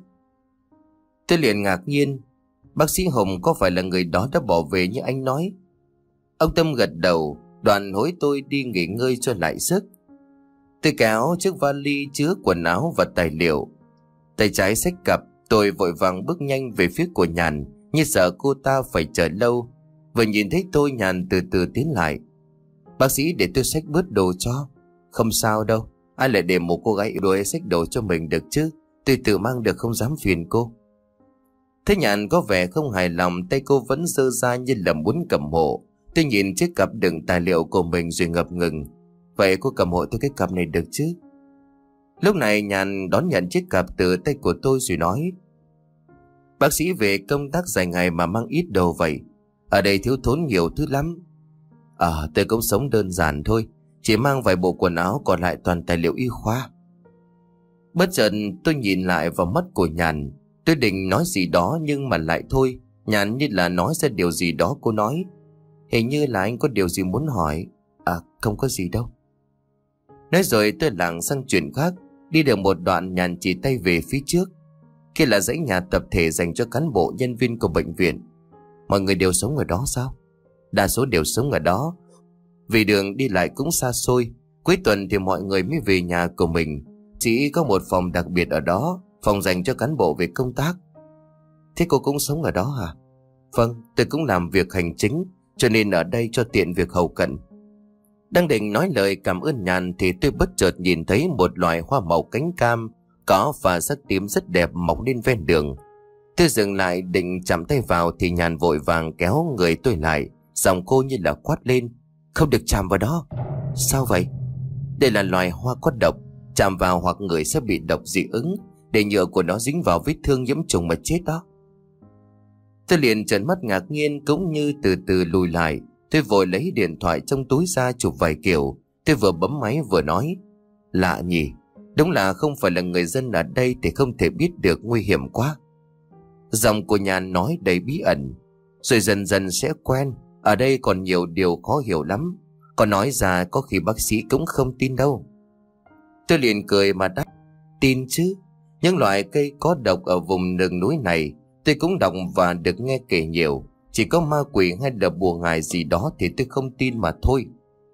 Tôi liền ngạc nhiên. Bác sĩ Hùng có phải là người đó đã bỏ về như anh nói? Ông Tâm gật đầu, đoàn hối tôi đi nghỉ ngơi cho lại sức. Tôi kéo chiếc vali chứa quần áo và tài liệu. Tay trái xách cặp, tôi vội vàng bước nhanh về phía của Nhàn, như sợ cô ta phải chờ lâu. Vừa nhìn thấy tôi, Nhàn từ từ tiến lại. Bác sĩ để tôi xách bớt đồ cho. Không sao đâu, ai lại để một cô gái yếu đuối xách đồ cho mình được chứ. Tôi tự mang được, không dám phiền cô. Thế Nhàn có vẻ không hài lòng, tay cô vẫn giơ ra như là muốn cầm hộ. Tôi nhìn chiếc cặp đựng tài liệu của mình rồi ngập ngừng. Vậy cô cầm hộ tôi cái cặp này được chứ? Lúc này Nhàn đón nhận chiếc cặp từ tay của tôi rồi nói. Bác sĩ về công tác dài ngày mà mang ít đồ vậy. Ở đây thiếu thốn nhiều thứ lắm. Ờ, à, tôi cũng sống đơn giản thôi. Chỉ mang vài bộ quần áo, còn lại toàn tài liệu y khoa. Bất chợt tôi nhìn lại vào mắt của Nhàn. Tôi định nói gì đó nhưng mà lại thôi. Nhàn như là nói ra điều gì đó. Cô nói. Hình như là anh có điều gì muốn hỏi. À, không có gì đâu. Nói rồi tôi lảng sang chuyện khác. Đi được một đoạn, Nhàn chỉ tay về phía trước. Kia là dãy nhà tập thể dành cho cán bộ nhân viên của bệnh viện. Mọi người đều sống ở đó sao? Đa số đều sống ở đó. Vì đường đi lại cũng xa xôi. Cuối tuần thì mọi người mới về nhà của mình. Chỉ có một phòng đặc biệt ở đó, phòng dành cho cán bộ về công tác. Thế cô cũng sống ở đó hả? Vâng, tôi cũng làm việc hành chính, cho nên ở đây cho tiện việc hậu cận. Đang định nói lời cảm ơn Nhàn thì tôi bất chợt nhìn thấy một loài hoa màu cánh cam có và sắc tím rất đẹp mọc lên ven đường. Tôi dừng lại định chạm tay vào thì Nhàn vội vàng kéo người tôi lại, giọng cô như là quát lên. Không được chạm vào đó. Sao vậy? Đây là loài hoa có độc, chạm vào hoặc người sẽ bị độc dị ứng, để nhựa của nó dính vào vết thương nhiễm trùng mà chết đó. Tôi liền trợn mắt ngạc nhiên cũng như từ từ lùi lại. Tôi vội lấy điện thoại trong túi ra chụp vài kiểu. Tôi vừa bấm máy vừa nói. Lạ nhỉ, đúng là không phải là người dân ở đây thì không thể biết được, nguy hiểm quá. Giọng của Nhàn nói đầy bí ẩn. Rồi dần dần sẽ quen. Ở đây còn nhiều điều khó hiểu lắm. Còn nói ra có khi bác sĩ cũng không tin đâu. Tôi liền cười mà đáp, tin chứ. Những loại cây có độc ở vùng rừng núi này tôi cũng đọc và được nghe kể nhiều. Chỉ có ma quỷ hay là bùa ngải gì đó thì tôi không tin mà thôi.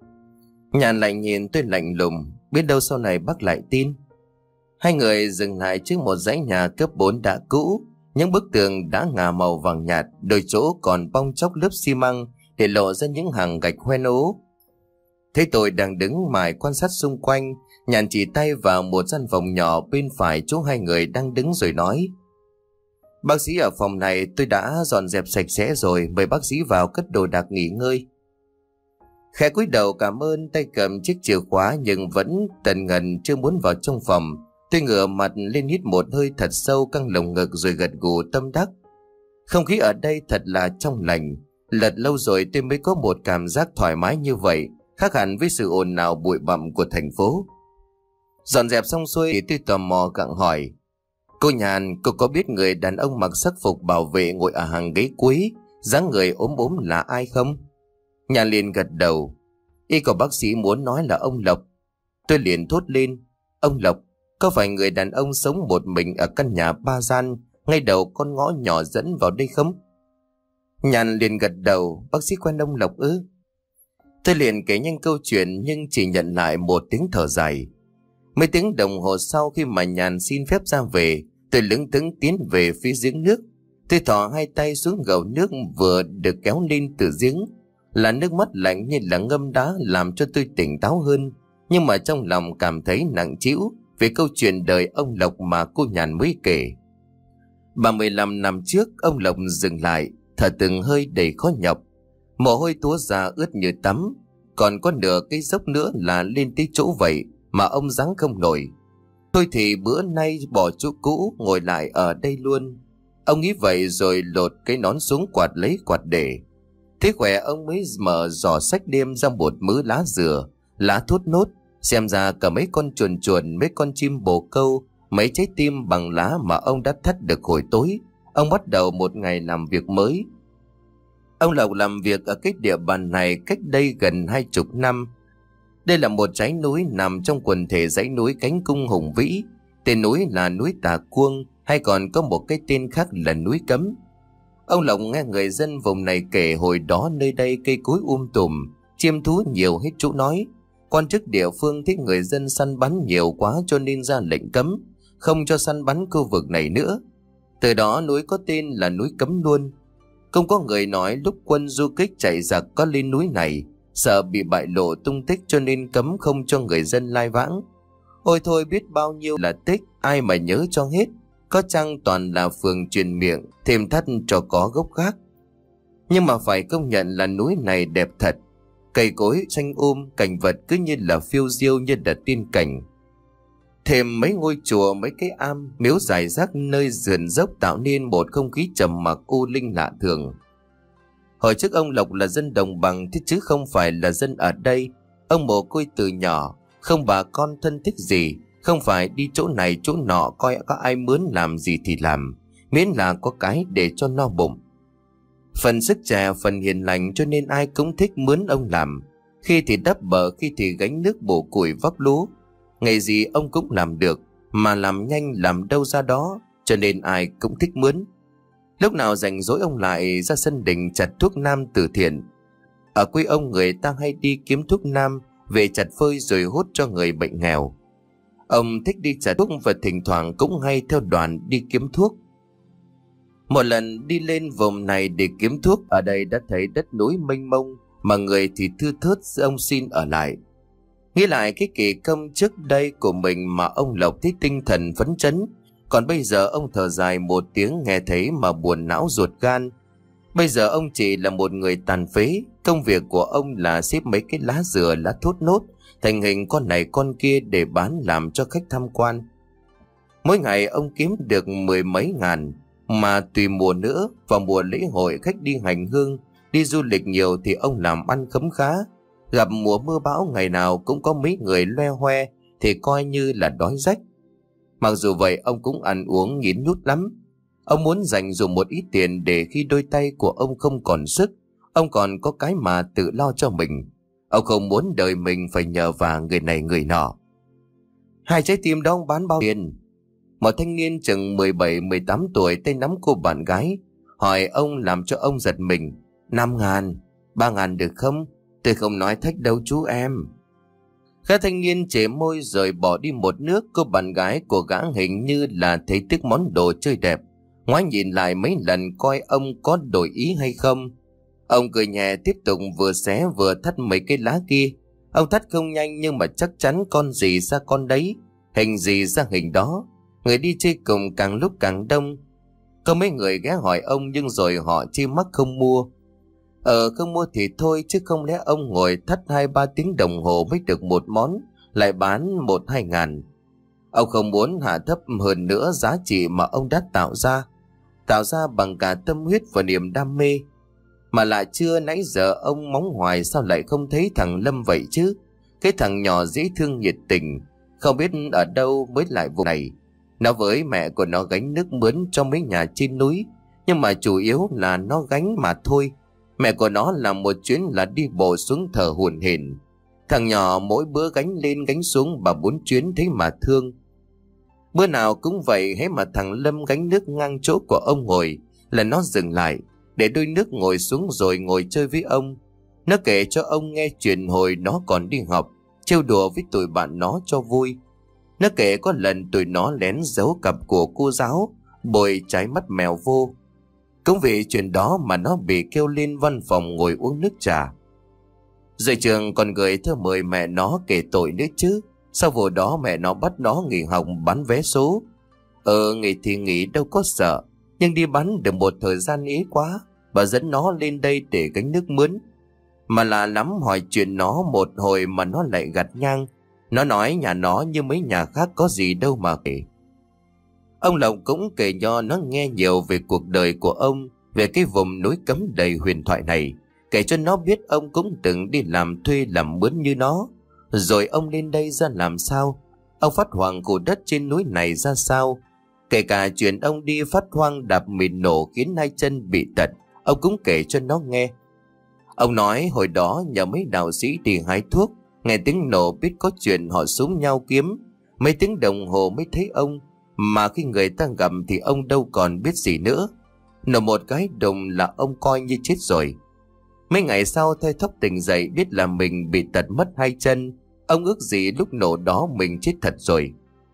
Nhàn lại nhìn tôi lạnh lùng, biết đâu sau này bác lại tin. Hai người dừng lại trước một dãy nhà cấp bốn đã cũ. Những bức tường đã ngả màu vàng nhạt, đôi chỗ còn bong chóc lớp xi măng để lộ ra những hàng gạch hoen ố. Thấy tôi đang đứng mải quan sát xung quanh, Nhàn chỉ tay vào một gian phòng nhỏ bên phải chỗ hai người đang đứng rồi nói, bác sĩ ở phòng này tôi đã dọn dẹp sạch sẽ rồi, mời bác sĩ vào cất đồ đạc nghỉ ngơi. Khẽ cúi đầu cảm ơn, tay cầm chiếc chìa khóa nhưng vẫn tần ngần chưa muốn vào trong phòng. Tôi ngửa mặt lên hít một hơi thật sâu căng lồng ngực rồi gật gù tâm đắc. Không khí ở đây thật là trong lành. Lật lâu rồi tôi mới có một cảm giác thoải mái như vậy, khác hẳn với sự ồn ào bụi bặm của thành phố. Dọn dẹp xong xuôi thì tôi tò mò gặng hỏi, cô Nhàn, cô có biết người đàn ông mặc sắc phục bảo vệ ngồi ở hàng ghế cuối, dáng người ốm ốm là ai không? Nhàn liền gật đầu. Y của bác sĩ muốn nói là ông Lộc. Tôi liền thốt lên, ông Lộc, có phải người đàn ông sống một mình ở căn nhà ba gian ngay đầu con ngõ nhỏ dẫn vào đây không? Nhàn liền gật đầu, bác sĩ quen ông Lộc ư? Tôi liền kể nhanh câu chuyện nhưng chỉ nhận lại một tiếng thở dài. Mấy tiếng đồng hồ sau khi mà Nhàn xin phép ra về, tôi lững thững tiến về phía giếng nước. Tôi thò hai tay xuống gầu nước vừa được kéo lên từ giếng. Là nước mắt lạnh như là ngâm đá làm cho tôi tỉnh táo hơn. Nhưng mà trong lòng cảm thấy nặng trĩu về câu chuyện đời ông Lộc mà cô Nhàn mới kể. ba mươi lăm năm trước ông Lộc dừng lại, thở từng hơi đầy khó nhọc. Mồ hôi túa ra ướt như tắm. Còn có nửa cái dốc nữa là lên tới chỗ vậy mà ông giáng không nổi. Thôi thì bữa nay bỏ chỗ cũ ngồi lại ở đây luôn. Ông nghĩ vậy rồi lột cái nón xuống quạt lấy quạt để. Thế khỏe ông mới mở giỏ sách đêm ra một mớ lá dừa, lá thốt nốt, xem ra cả mấy con chuồn chuồn, mấy con chim bồ câu, mấy trái tim bằng lá mà ông đã thắt được hồi tối. Ông bắt đầu một ngày làm việc mới. Ông Lộc làm việc ở cái địa bàn này cách đây gần hai chục năm. Đây là một dãy núi nằm trong quần thể dãy núi Cánh Cung hùng vĩ. Tên núi là núi Tà Cuông, hay còn có một cái tên khác là núi Cấm. Ông Lộc nghe người dân vùng này kể hồi đó nơi đây cây cối um tùm, chim thú nhiều hết chỗ nói. Quan chức địa phương thích người dân săn bắn nhiều quá cho nên ra lệnh cấm, không cho săn bắn khu vực này nữa. Từ đó núi có tên là núi Cấm luôn. Không có người nói lúc quân du kích chạy giặc có lên núi này, sợ bị bại lộ tung tích cho nên cấm không cho người dân lai vãng. Ôi thôi, biết bao nhiêu là tích, ai mà nhớ cho hết. Có chăng toàn là phường truyền miệng, thêm thắt cho có gốc gác. Nhưng mà phải công nhận là núi này đẹp thật. Cây cối xanh um, cảnh vật cứ như là phiêu diêu như là tiên cảnh. Thêm mấy ngôi chùa, mấy cái am, miếu rải rác nơi sườn dốc tạo nên một không khí trầm mặc u linh lạ thường. Hồi trước ông Lộc là dân đồng bằng thế chứ không phải là dân ở đây. Ông mồ côi từ nhỏ, không bà con thân thích gì, không phải đi chỗ này chỗ nọ coi có ai mướn làm gì thì làm, miễn là có cái để cho no bụng. Phần sức trẻ, phần hiền lành cho nên ai cũng thích mướn ông làm. Khi thì đắp bờ, khi thì gánh nước bổ củi vác lúa. Ngày gì ông cũng làm được, mà làm nhanh làm đâu ra đó, cho nên ai cũng thích mướn. Lúc nào rảnh rỗi ông lại ra sân đình chặt thuốc nam từ thiện. Ở quê ông người ta hay đi kiếm thuốc nam về chặt phơi rồi hốt cho người bệnh nghèo. Ông thích đi chặt thuốc và thỉnh thoảng cũng hay theo đoàn đi kiếm thuốc. Một lần đi lên vùng này để kiếm thuốc, ở đây đã thấy đất núi mênh mông mà người thì thưa thớt, ông xin ở lại. Nghĩ lại cái kỳ công trước đây của mình mà ông Lộc thấy tinh thần phấn chấn. Còn bây giờ ông thở dài một tiếng nghe thấy mà buồn não ruột gan. Bây giờ ông chỉ là một người tàn phế. Công việc của ông là xếp mấy cái lá dừa, lá thốt nốt thành hình con này con kia để bán làm cho khách tham quan. Mỗi ngày ông kiếm được mười mấy ngàn. Mà tùy mùa nữa, vào mùa lễ hội khách đi hành hương, đi du lịch nhiều thì ông làm ăn khấm khá. Gặp mùa mưa bão ngày nào cũng có mấy người loe hoe thì coi như là đói rách. Mặc dù vậy ông cũng ăn uống nhịn nhút lắm. Ông muốn dành dụm một ít tiền để khi đôi tay của ông không còn sức, ông còn có cái mà tự lo cho mình. Ông không muốn đời mình phải nhờ vả người này người nọ. Hai trái tim đó ông bán bao tiền? Một thanh niên chừng mười bảy mười tám tuổi tay nắm cô bạn gái, hỏi ông làm cho ông giật mình. Năm ngàn, ba ngàn được không? Tôi không nói thách đâu chú em. Gã thanh niên chề môi rồi bỏ đi một nước. Cô bạn gái của gã hình như là thấy tiếc món đồ chơi đẹp, ngoái nhìn lại mấy lần coi ông có đổi ý hay không. Ông cười nhẹ tiếp tục vừa xé vừa thắt mấy cái lá kia. Ông thắt không nhanh nhưng mà chắc chắn con gì ra con đấy, hình gì ra hình đó. Người đi chơi cùng càng lúc càng đông. Có mấy người ghé hỏi ông nhưng rồi họ chi mắc không mua. Ờ không mua thì thôi, chứ không lẽ ông ngồi thắt hai ba tiếng đồng hồ mới được một món, lại bán một hai ngàn. Ông không muốn hạ thấp hơn nữa giá trị mà ông đã tạo ra, tạo ra bằng cả tâm huyết và niềm đam mê. Mà lại chưa nãy giờ ông móng hoài sao lại không thấy thằng Lâm vậy chứ? Cái thằng nhỏ dễ thương nhiệt tình, không biết ở đâu mới lại vùng này. Nó với mẹ của nó gánh nước mướn cho mấy nhà trên núi, nhưng mà chủ yếu là nó gánh mà thôi. Mẹ của nó làm một chuyến là đi bộ xuống thở hổn hển. Thằng nhỏ mỗi bữa gánh lên gánh xuống bà bốn chuyến thấy mà thương. Bữa nào cũng vậy, hễ mà thằng Lâm gánh nước ngang chỗ của ông ngồi là nó dừng lại để đôi nước ngồi xuống rồi ngồi chơi với ông. Nó kể cho ông nghe chuyện hồi nó còn đi học, trêu đùa với tụi bạn nó cho vui. Nó kể có lần tụi nó lén giấu cặp của cô giáo bồi trái mắt mèo vô. Cũng vì chuyện đó mà nó bị kêu lên văn phòng ngồi uống nước trà. Rồi trường còn gửi thơ mời mẹ nó kể tội nữa chứ. Sau vụ đó mẹ nó bắt nó nghỉ học bán vé số. Ờ nghỉ thì nghỉ đâu có sợ, nhưng đi bán được một thời gian ế quá, bà dẫn nó lên đây để gánh nước mướn. Mà là lắm, hỏi chuyện nó một hồi mà nó lại gặt ngang. Nó nói nhà nó như mấy nhà khác có gì đâu mà kể. Ông Lộc cũng kể cho nó nghe nhiều về cuộc đời của ông, về cái vùng núi cấm đầy huyền thoại này. Kể cho nó biết ông cũng từng đi làm thuê làm mướn như nó. Rồi ông lên đây ra làm sao, ông phát hoang khu đất trên núi này ra sao. Kể cả chuyện ông đi phát hoang đạp mìn nổ khiến hai chân bị tật, ông cũng kể cho nó nghe. Ông nói hồi đó nhờ mấy đạo sĩ đi hái thuốc, nghe tiếng nổ biết có chuyện họ súng nhau kiếm. Mấy tiếng đồng hồ mới thấy ông, mà khi người ta gặp thì ông đâu còn biết gì nữa. Nổ một cái đùng là ông coi như chết rồi. Mấy ngày sau thoi thóp tỉnh dậy biết là mình bị tật mất hai chân. Ông ước gì lúc nổ đó mình chết thật rồi.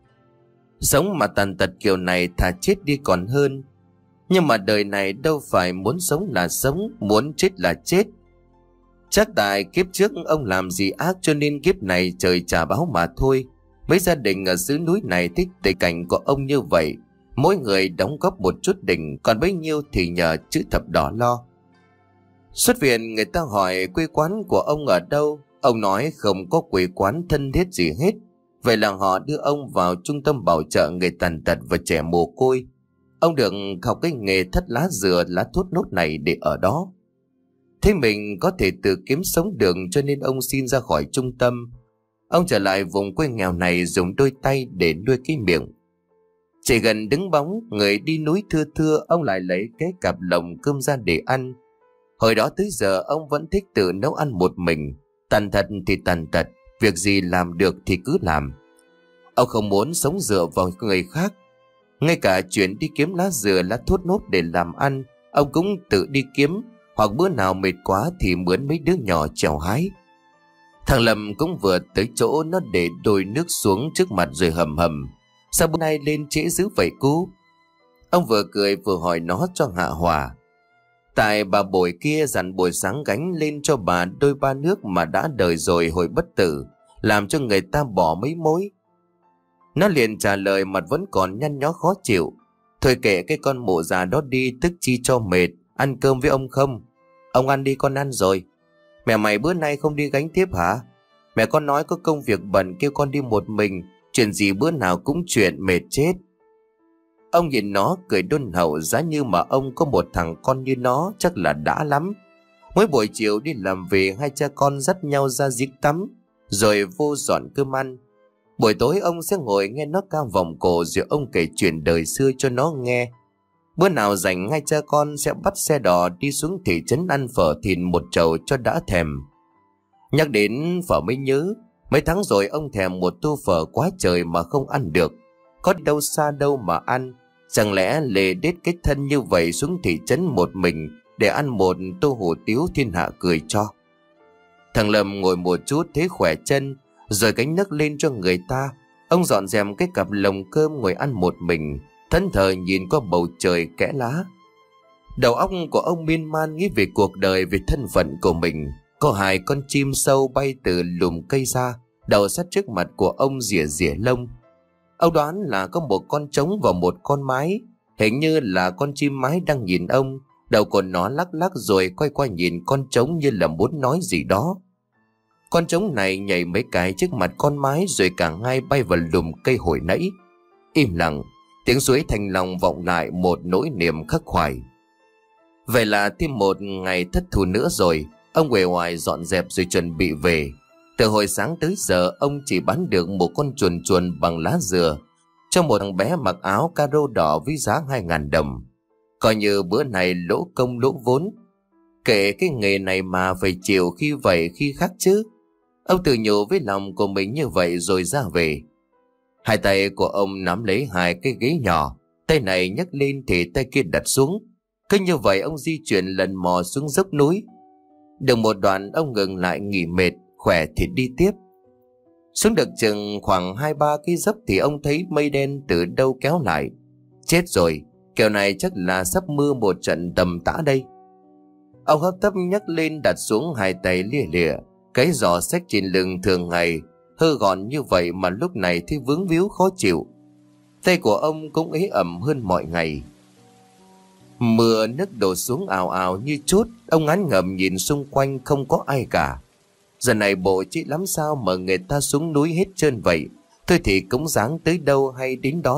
Sống mà tàn tật kiểu này thà chết đi còn hơn. Nhưng mà đời này đâu phải muốn sống là sống, muốn chết là chết. Chắc tại kiếp trước ông làm gì ác cho nên kiếp này trời trả báo mà thôi. Mấy gia đình ở xứ núi này thích tình cảnh của ông như vậy. Mỗi người đóng góp một chút đỉnh, còn bấy nhiêu thì nhờ chữ thập đỏ lo. Xuất viện người ta hỏi quê quán của ông ở đâu. Ông nói không có quê quán thân thiết gì hết. Vậy là họ đưa ông vào trung tâm bảo trợ người tàn tật và trẻ mồ côi. Ông được học cái nghề thắt lá dừa lá thốt nốt này để ở đó. Thế mình có thể tự kiếm sống được cho nên ông xin ra khỏi trung tâm. Ông trở lại vùng quê nghèo này dùng đôi tay để nuôi cái miệng. Chỉ gần đứng bóng, người đi núi thưa thưa, ông lại lấy cái cặp lồng cơm ra để ăn. Hồi đó tới giờ ông vẫn thích tự nấu ăn một mình. Tàn tật thì tàn tật, việc gì làm được thì cứ làm. Ông không muốn sống dựa vào người khác. Ngay cả chuyện đi kiếm lá dừa lá thốt nốt để làm ăn, ông cũng tự đi kiếm. Hoặc bữa nào mệt quá thì mướn mấy đứa nhỏ chèo hái. Thằng Lâm cũng vừa tới chỗ nó để đôi nước xuống trước mặt rồi hầm hầm. Sao bữa nay lên trễ dữ vậy cô? Ông vừa cười vừa hỏi nó cho hạ hòa. Tại bà bồi kia dặn buổi sáng gánh lên cho bà đôi ba nước mà đã đời rồi hồi bất tử, làm cho người ta bỏ mấy mối. Nó liền trả lời mặt vẫn còn nhăn nhó khó chịu. Thôi kệ cái con mụ già đó đi, tức chi cho mệt. Ăn cơm với ông không? Ông ăn đi, con ăn rồi. Mẹ mày bữa nay không đi gánh tiếp hả? Mẹ con nói có công việc bận kêu con đi một mình. Chuyện gì bữa nào cũng chuyện mệt chết. Ông nhìn nó cười đôn hậu, giá như mà ông có một thằng con như nó chắc là đã lắm. Mỗi buổi chiều đi làm về hai cha con dắt nhau ra giếng tắm, rồi vô dọn cơm ăn. Buổi tối ông sẽ ngồi nghe nó ca vòng cổ rồi ông kể chuyện đời xưa cho nó nghe. Bữa nào rảnh hai cha con sẽ bắt xe đò đi xuống thị trấn ăn phở thìn một chầu cho đã thèm. Nhắc đến phở mới nhớ, mấy tháng rồi ông thèm một tô phở quá trời mà không ăn được. Có đâu xa đâu mà ăn. Chẳng lẽ Lê đết kết thân như vậy xuống thị trấn một mình để ăn một tô hủ tiếu thiên hạ cười cho. Thằng Lâm ngồi một chút thấy khỏe chân, rồi gánh nước lên cho người ta. Ông dọn dẹp cái cặp lồng cơm ngồi ăn một mình, thẫn thờ nhìn qua bầu trời kẽ lá. Đầu óc của ông miên man nghĩ về cuộc đời, về thân phận của mình. Có hai con chim sâu bay từ lùm cây ra, đầu sát trước mặt của ông rỉa rỉa lông. Ông đoán là có một con trống và một con mái. Hình như là con chim mái đang nhìn ông, đầu của nó lắc lắc rồi quay qua nhìn con trống như là muốn nói gì đó. Con trống này nhảy mấy cái trước mặt con mái rồi cả hai bay vào lùm cây hồi nãy. Im lặng, tiếng suối Thanh Long vọng lại một nỗi niềm khắc khoải. Vậy là thêm một ngày thất thu nữa rồi. Ông uể oải dọn dẹp rồi chuẩn bị về. Từ hồi sáng tới giờ ông chỉ bán được một con chuồn chuồn bằng lá dừa cho một thằng bé mặc áo caro đỏ với giá hai ngàn đồng. Coi như bữa này lỗ công lỗ vốn. Kể cái nghề này mà phải chịu khi vậy khi khác chứ. Ông tự nhủ với lòng của mình như vậy rồi ra về. Hai tay của ông nắm lấy hai cái ghế nhỏ, tay này nhấc lên thì tay kia đặt xuống. Cứ như vậy ông di chuyển lần mò xuống dốc núi. Được một đoạn ông ngừng lại nghỉ mệt, khỏe thì đi tiếp. Xuống được chừng khoảng hai ba cái dốc thì ông thấy mây đen từ đâu kéo lại. Chết rồi, kiểu này chắc là sắp mưa một trận tầm tã đây. Ông hấp tấp nhấc lên đặt xuống hai tay lia lịa. Cái giỏ xách trên lưng thường ngày hơ gọn như vậy mà lúc này thì vướng víu khó chịu. Tay của ông cũng ế ẩm hơn mọi ngày. Mưa nước đổ xuống ào ào như chút. Ông ngán ngẩm nhìn xung quanh không có ai cả. Giờ này bộ chỉ lắm sao mà người ta xuống núi hết trơn vậy. Thôi thì cũng dáng tới đâu hay đến đó.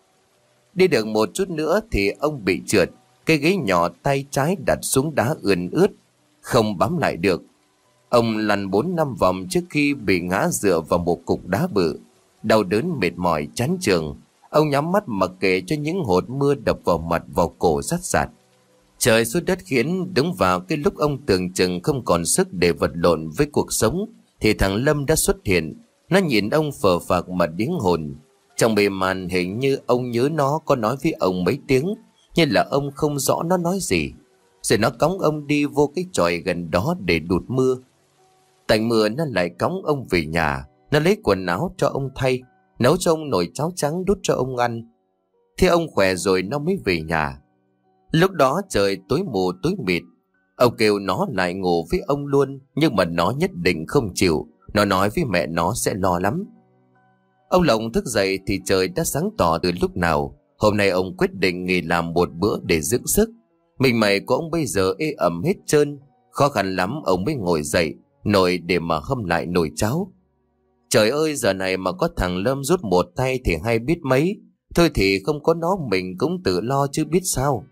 Đi được một chút nữa thì ông bị trượt. Cái ghế nhỏ tay trái đặt xuống đá ươn ướt, không bám lại được. Ông lăn bốn năm vòng trước khi bị ngã dựa vào một cục đá bự. Đau đớn mệt mỏi chán chường. Ông nhắm mắt mặc kệ cho những hột mưa đập vào mặt vào cổ rát rạt. Trời xuống đất khiến đúng vào cái lúc ông tưởng chừng không còn sức để vật lộn với cuộc sống thì thằng Lâm đã xuất hiện. Nó nhìn ông phờ phạc mà điếng hồn. Trong bề màn hình như ông nhớ nó có nói với ông mấy tiếng, nhưng là ông không rõ nó nói gì. Rồi nó cõng ông đi vô cái chòi gần đó để đụt mưa. Tạnh mưa nó lại cõng ông về nhà. Nó lấy quần áo cho ông thay, nấu cho ông nồi cháo trắng đút cho ông ăn. Thế ông khỏe rồi nó mới về nhà. Lúc đó trời tối mù tối mịt. Ông kêu nó lại ngủ với ông luôn, nhưng mà nó nhất định không chịu. Nó nói với mẹ nó sẽ lo lắm. Ông Lộc thức dậy thì trời đã sáng tỏ từ lúc nào. Hôm nay ông quyết định nghỉ làm một bữa để dưỡng sức. Mình mày của ông bây giờ ê ẩm hết trơn. Khó khăn lắm ông mới ngồi dậy nồi để mà hâm lại nồi cháo. Trời ơi, giờ này mà có thằng Lâm rút một tay thì hay biết mấy. Thôi thì không có nó mình cũng tự lo chứ biết sao.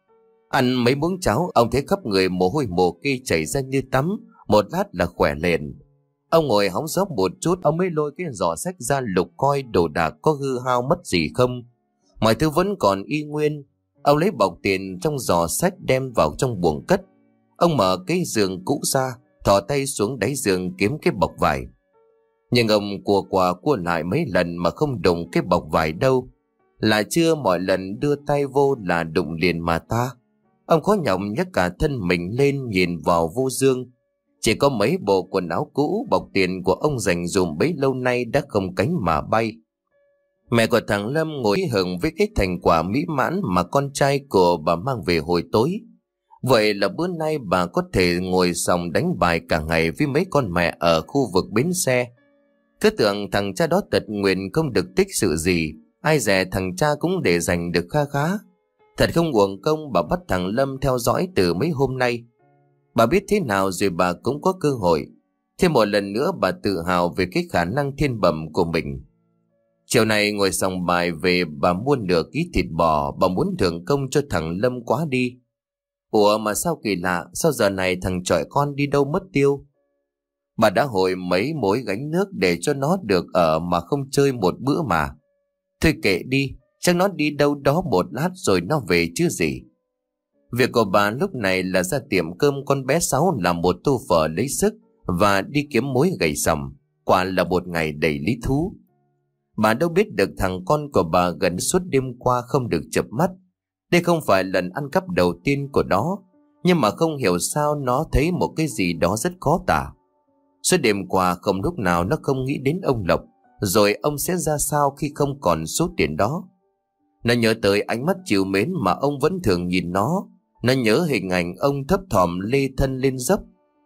Ăn mấy muỗng cháo ông thấy khắp người mồ hôi mồ kê chảy ra như tắm. Một lát là khỏe liền. Ông ngồi hóng gió một chút, ông mới lôi cái giỏ sách ra lục coi đồ đạc có hư hao mất gì không. Mọi thứ vẫn còn y nguyên. Ông lấy bọc tiền trong giỏ sách đem vào trong buồng cất. Ông mở cái giường cũ ra, thò tay xuống đáy giường kiếm cái bọc vải. Nhưng ông cua qua cua lại mấy lần mà không đụng cái bọc vải đâu. Là chưa mọi lần đưa tay vô là đụng liền mà ta. Ông khó nhọc nhấc cả thân mình lên nhìn vào vô dương. Chỉ có mấy bộ quần áo cũ bọc tiền của ông dành dùm bấy lâu nay đã không cánh mà bay. Mẹ của thằng Lâm ngồi hưởng với cái thành quả mỹ mãn mà con trai của bà mang về hồi tối. Vậy là bữa nay bà có thể ngồi sòng đánh bài cả ngày với mấy con mẹ ở khu vực bến xe. Cứ tưởng thằng cha đó tật nguyền không được tích sự gì, ai dè thằng cha cũng để dành được kha khá. Thật không uổng công bà bắt thằng Lâm theo dõi từ mấy hôm nay. Bà biết thế nào rồi bà cũng có cơ hội. Thêm một lần nữa bà tự hào về cái khả năng thiên bẩm của mình. Chiều này ngồi sòng bài về bà mua được ít thịt bò, bà muốn thưởng công cho thằng Lâm quá đi. Ủa mà sao kỳ lạ, sao giờ này thằng trọi con đi đâu mất tiêu? Bà đã hồi mấy mối gánh nước để cho nó được ở mà không chơi một bữa mà. Thôi kệ đi, chắc nó đi đâu đó một lát rồi nó về chứ gì. Việc của bà lúc này là ra tiệm cơm con bé Sáu làm một tô phở lấy sức, và đi kiếm mối gầy sầm. Quả là một ngày đầy lý thú. Bà đâu biết được thằng con của bà gần suốt đêm qua không được chợp mắt. Đây không phải lần ăn cắp đầu tiên của nó, nhưng mà không hiểu sao nó thấy một cái gì đó rất khó tả. Suốt đêm qua không lúc nào nó không nghĩ đến ông Lộc, rồi ông sẽ ra sao khi không còn số tiền đó. Nó nhớ tới ánh mắt trìu mến mà ông vẫn thường nhìn nó. Nó nhớ hình ảnh ông thấp thỏm lê thân lên dốc.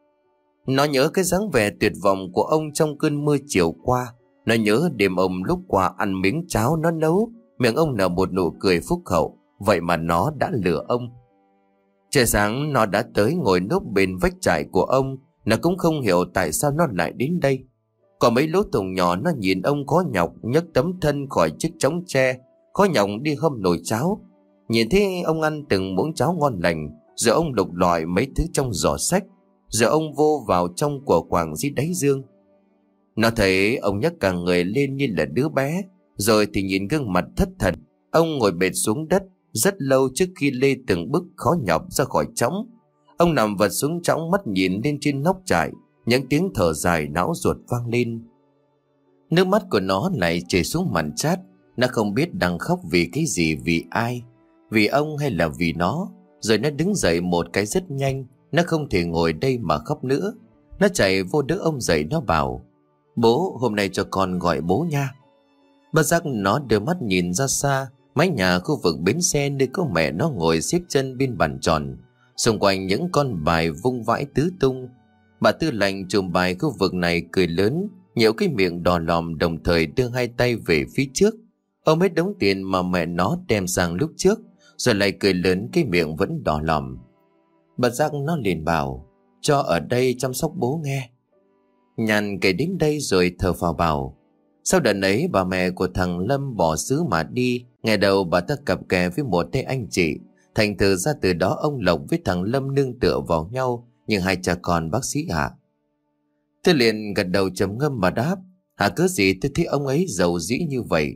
Nó nhớ cái dáng vẻ tuyệt vọng của ông trong cơn mưa chiều qua. Nó nhớ đêm ông lúc qua ăn miếng cháo nó nấu, miệng ông nở một nụ cười phúc hậu. Vậy mà nó đã lừa ông. Trời sáng nó đã tới ngồi núp bên vách trại của ông. Nó cũng không hiểu tại sao nó lại đến đây. Có mấy lỗ thùng nhỏ nó nhìn ông khó nhọc nhấc tấm thân khỏi chiếc chõng tre, khó nhọc đi hâm nồi cháo. Nhìn thấy ông ăn từng muỗng cháo ngon lành, rồi ông lục lọi mấy thứ trong giỏ sách, rồi ông vô vào trong của quàng dưới đáy giường. Nó thấy ông nhấc cả người lên như là đứa bé, rồi thì nhìn gương mặt thất thần. Ông ngồi bệt xuống đất rất lâu trước khi lê từng bước khó nhọc ra khỏi chõng. Ông nằm vật xuống chõng, mắt nhìn lên trên nóc trại, những tiếng thở dài não ruột vang lên. Nước mắt của nó lại chảy xuống màn chát. Nó không biết đang khóc vì cái gì, vì ai, vì ông hay là vì nó. Rồi nó đứng dậy một cái rất nhanh. Nó không thể ngồi đây mà khóc nữa. Nó chạy vô đỡ ông dậy, nó bảo: "Bố, hôm nay cho con gọi bố nha." Bất giác nó đưa mắt nhìn ra xa, mái nhà khu vực bến xe nơi có mẹ nó ngồi xếp chân bên bàn tròn. Xung quanh những con bài vung vãi tứ tung. Bà Tư Lành trùm bài khu vực này cười lớn, nhiều cái miệng đỏ lòm, đồng thời đưa hai tay về phía trước ôm hết đống tiền mà mẹ nó đem sang lúc trước, rồi lại cười lớn, cái miệng vẫn đỏ lòm. Bà giác nó liền bảo: "Cho ở đây chăm sóc bố nghe." Nhàn kể đến đây rồi thở phào bảo: Sau đợt ấy bà mẹ của thằng Lâm bỏ xứ mà đi. Ngày đầu bà ta cặp kè với một tay anh chị, thành thử ra từ đó ông Lộc với thằng Lâm nương tựa vào nhau. Nhưng hai cha con bác sĩ ạ. Tôi liền gật đầu trầm ngâm mà đáp: "Hả, cớ gì tôi thấy ông ấy giàu dĩ như vậy?"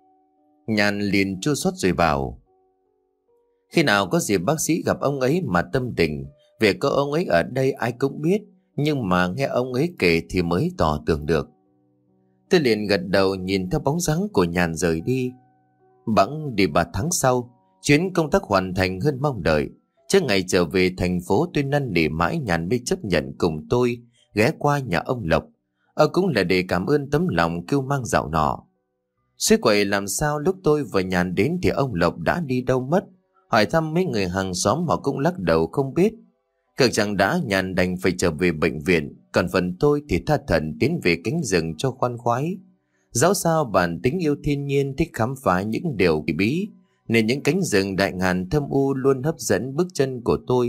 Nhàn liền chua xót rồi bảo: "Khi nào có dịp bác sĩ gặp ông ấy mà tâm tình. Việc có ông ấy ở đây ai cũng biết, nhưng mà nghe ông ấy kể thì mới tỏ tưởng được." Tôi liền gật đầu nhìn theo bóng dáng của Nhàn rời đi. Bẵng đi ba tháng sau, chuyến công tác hoàn thành hơn mong đợi. Trước ngày trở về thành phố, tôi năn nỉ mãi Nhàn mới chấp nhận cùng tôi ghé qua nhà ông Lộc. Ờ cũng là để cảm ơn tấm lòng kêu mang dạo nọ. Suy quậy làm sao lúc tôi và Nhàn đến thì ông Lộc đã đi đâu mất. Hỏi thăm mấy người hàng xóm họ cũng lắc đầu không biết. Cực chẳng đã, Nhàn đành phải trở về bệnh viện. Còn phần tôi thì tha thẩn tiến về cánh rừng cho khoan khoái. Dẫu sao bản tính yêu thiên nhiên, thích khám phá những điều kỳ bí, nên những cánh rừng đại ngàn thâm u luôn hấp dẫn bước chân của tôi.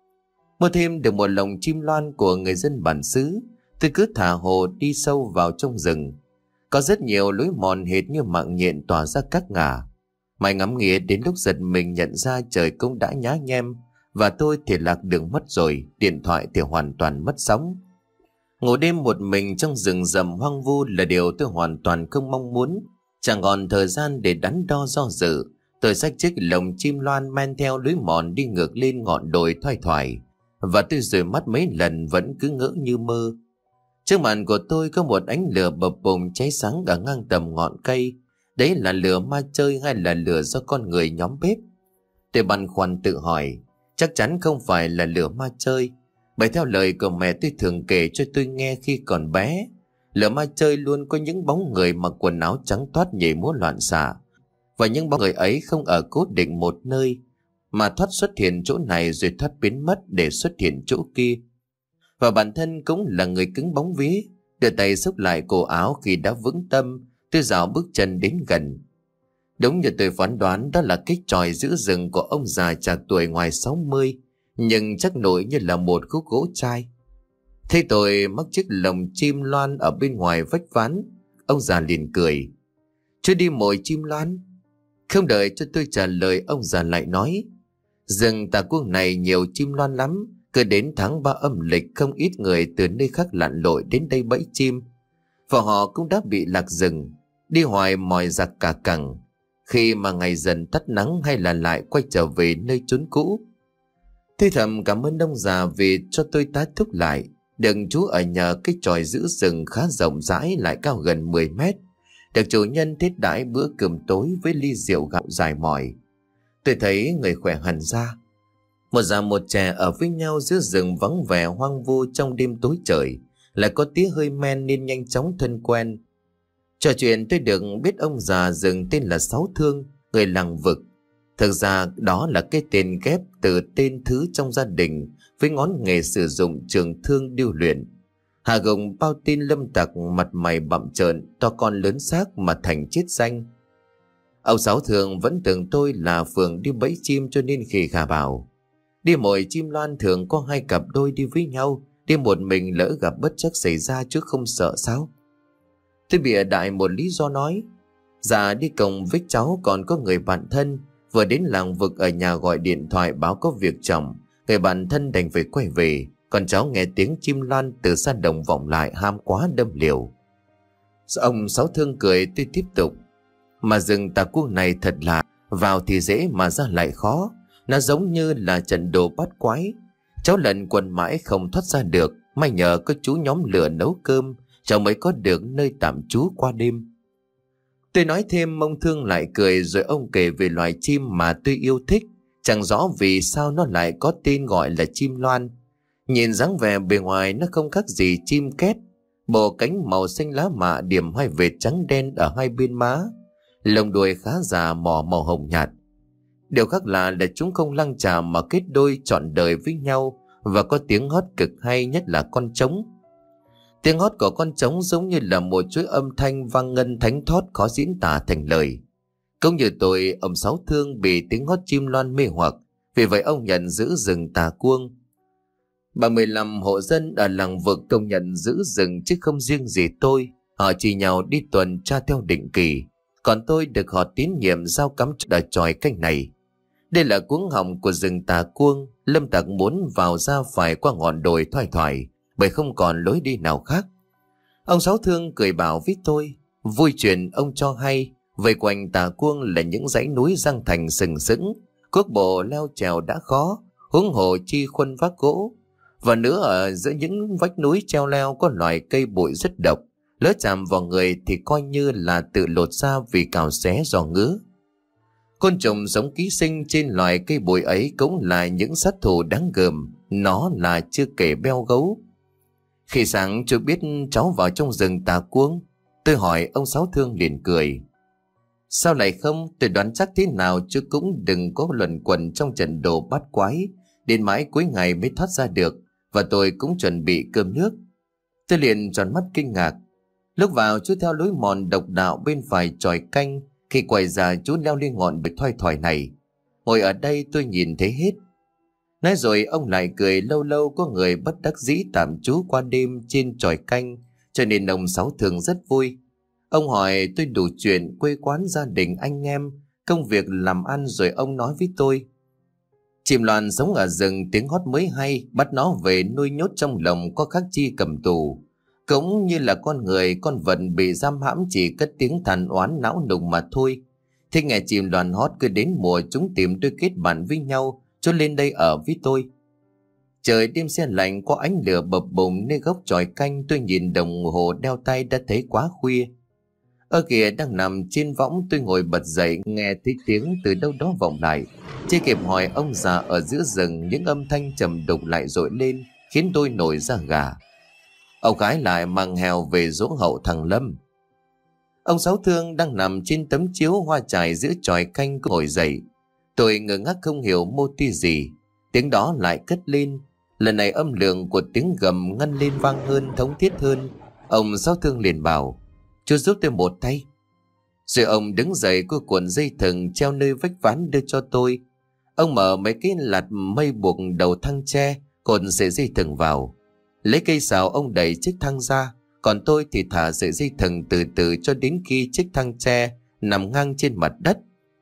Mua thêm được một lồng chim loan của người dân bản xứ, tôi cứ thả hồ đi sâu vào trong rừng. Có rất nhiều lối mòn hệt như mạng nhện tỏa ra các ngả. Mãi ngắm nghía đến lúc giật mình nhận ra trời cũng đã nhá nhem, và tôi thì lạc đường mất rồi, điện thoại thì hoàn toàn mất sóng. Ngủ đêm một mình trong rừng rậm hoang vu là điều tôi hoàn toàn không mong muốn. Chẳng còn thời gian để đắn đo do dự, tôi xách chiếc lồng chim loan men theo lối mòn đi ngược lên ngọn đồi thoai thoải, và tôi rời mắt mấy lần vẫn cứ ngỡ như mơ. Trước mặt của tôi có một ánh lửa bập bùng cháy sáng ở ngang tầm ngọn cây. Đấy là lửa ma chơi hay là lửa do con người nhóm bếp? Tôi băn khoăn tự hỏi, chắc chắn không phải là lửa ma chơi, bởi theo lời của mẹ tôi thường kể cho tôi nghe khi còn bé, lửa ma chơi luôn có những bóng người mặc quần áo trắng toát nhảy múa loạn xạ, và những bóng người ấy không ở cố định một nơi, mà thoát xuất hiện chỗ này rồi thoát biến mất để xuất hiện chỗ kia. Và bản thân cũng là người cứng bóng vía, đưa tay xúc lại cổ áo khi đã vững tâm. Tôi dạo bước chân đến gần. Đúng như tôi phán đoán, đó là cái chòi giữ rừng của ông già trạc tuổi ngoài sáu mươi, nhưng chắc nổi như là một khúc gỗ chai. Thế tôi mắc chiếc lồng chim loan ở bên ngoài vách ván, ông già liền cười: "Chú đi mồi chim loan?" Không đợi cho tôi trả lời, ông già lại nói: "Rừng Tà Cuông này nhiều chim loan lắm. Cứ đến tháng ba âm lịch, không ít người từ nơi khác lặn lội đến đây bẫy chim, và họ cũng đã bị lạc rừng, đi hoài mỏi giặc cả cẳng. Khi mà ngày dần tắt nắng hay là lại quay trở về nơi chốn cũ." Tôi thầm cảm ơn ông già vì cho tôi tá thúc lại. Đừng chú ở nhờ cái chòi giữ rừng khá rộng rãi lại cao gần mười mét. Được chủ nhân thiết đãi bữa cơm tối với ly rượu gạo dài mỏi. Tôi thấy người khỏe hẳn ra. Một già một trẻ ở với nhau giữa rừng vắng vẻ hoang vu trong đêm tối trời. Lại có tiếng hơi men nên nhanh chóng thân quen. Trò chuyện tôi được biết ông già rừng tên là Sáu Thương, người làng vực. Thực ra đó là cái tên ghép từ tên thứ trong gia đình với ngón nghề sử dụng trường thương điêu luyện. Hà gồng bao tin lâm tặc, mặt mày bặm trợn, to con lớn xác mà thành chết danh. Ông Sáu Thương vẫn tưởng tôi là phường đi bẫy chim cho nên khì khà bảo: đi mồi chim loan thường có hai cặp đôi đi với nhau, đi một mình lỡ gặp bất trắc xảy ra chứ không sợ sao? Tôi bịa đại một lý do nói: dạ đi cùng với cháu còn có người bạn thân, vừa đến làng vực ở nhà gọi điện thoại báo có việc chồng, người bạn thân đành phải quay về, còn cháu nghe tiếng chim loan từ xa đồng vọng lại ham quá đâm liều. Ông Sáu Thương cười. Tôi tiếp tục: mà rừng Tà Cuông này thật lạ, vào thì dễ mà ra lại khó, nó giống như là trận đồ bắt quái. Cháu lần quần mãi không thoát ra được, may nhờ có chú nhóm lửa nấu cơm, cháu mới có được nơi tạm trú qua đêm. Tôi nói thêm, ông Thương lại cười, rồi ông kể về loài chim mà tôi yêu thích. Chẳng rõ vì sao nó lại có tên gọi là chim loan. Nhìn dáng vẻ bề ngoài nó không khác gì chim két. Bộ cánh màu xanh lá mạ điểm hai vệt trắng đen ở hai bên má, lông đuôi khá già mỏ màu hồng nhạt. Điều khác lạ là chúng không lăng trà mà kết đôi trọn đời với nhau, và có tiếng hót cực hay, nhất là con trống. Tiếng hót của con trống giống như là một chuỗi âm thanh vang ngân thánh thót, khó diễn tả thành lời. Cũng như tôi, ông Sáu Thương bị tiếng hót chim loan mê hoặc, vì vậy ông nhận giữ rừng Tà Cuông. Ba mươi lăm hộ dân ở làng vực công nhận giữ rừng, chứ không riêng gì tôi. Họ chỉ nhau đi tuần tra theo định kỳ, còn tôi được họ tín nhiệm giao cắm ở chòi canh này. Đây là cuống họng của rừng Tà Cuông. Lâm tặc muốn vào ra phải qua ngọn đồi thoai thoải, bởi không còn lối đi nào khác. Ông Sáu Thương cười bảo với tôi: vui chuyện ông cho hay, vây quanh Tà Cuông là những dãy núi răng thành sừng sững, quốc bộ leo trèo đã khó, huống hồ chi khuân vác gỗ. Và nữa, ở giữa những vách núi treo leo có loài cây bụi rất độc, lỡ chạm vào người thì coi như là tự lột da vì cào xé do ngứa. Côn trùng sống ký sinh trên loài cây bụi ấy cũng là những sát thủ đáng gờm, nó là chưa kể beo gấu. Khi sáng chưa biết cháu vào trong rừng Tà Cuông, tôi hỏi, ông Sáu Thương liền cười: sao lại không, tôi đoán chắc thế nào chứ cũng đừng có luẩn quẩn trong trận đồ bắt quái, đến mãi cuối ngày mới thoát ra được, và tôi cũng chuẩn bị cơm nước. Tôi liền tròn mắt kinh ngạc. Lúc vào chú theo lối mòn độc đạo bên phải chòi canh, khi quay ra chú leo lên ngọn bịch thoai thoải này. Ngồi ở đây tôi nhìn thấy hết. Nói rồi ông lại cười, lâu lâu có người bất đắc dĩ tạm trú qua đêm trên chòi canh, cho nên ông Sáu Thương rất vui. Ông hỏi tôi đủ chuyện quê quán, gia đình, anh em, công việc làm ăn, rồi ông nói với tôi: chim loan sống ở rừng, tiếng hót mới hay, bắt nó về nuôi nhốt trong lồng có khác chi cầm tù. Cũng như là con người, con vật bị giam hãm chỉ cất tiếng than oán não nùng mà thôi. Thế nghe chim loan hót, cứ đến mùa chúng tìm tôi kết bạn với nhau, cho lên đây ở với tôi. Trời đêm se lạnh, có ánh lửa bập bùng nơi góc chòi canh. Tôi nhìn đồng hồ đeo tay đã thấy quá khuya. Ở kìa, đang nằm trên võng, tôi ngồi bật dậy, nghe thấy tiếng từ đâu đó vọng lại. Chưa kịp hỏi ông già ở giữa rừng, những âm thanh trầm đục lại dội lên, khiến tôi nổi da gà. Ông gái lại mang heo về dỗ hậu thằng Lâm. Ông Sáu Thương đang nằm trên tấm chiếu hoa trải giữa chòi canh ngồi dậy. Tôi ngơ ngác không hiểu mô ti gì. Tiếng đó lại cất lên. Lần này âm lượng của tiếng gầm ngân lên vang hơn, thống thiết hơn. Ông Sáu Thương liền bảo: chú giúp tôi một tay. Rồi ông đứng dậy, cô cuộn dây thừng treo nơi vách ván đưa cho tôi. Ông mở mấy cái lạt mây buộc đầu thang tre, cột sợi dây thừng vào. Lấy cây sào ông đẩy chiếc thang ra, còn tôi thì thả sợi dây thừng từ từ cho đến khi chiếc thang tre nằm ngang trên mặt đất.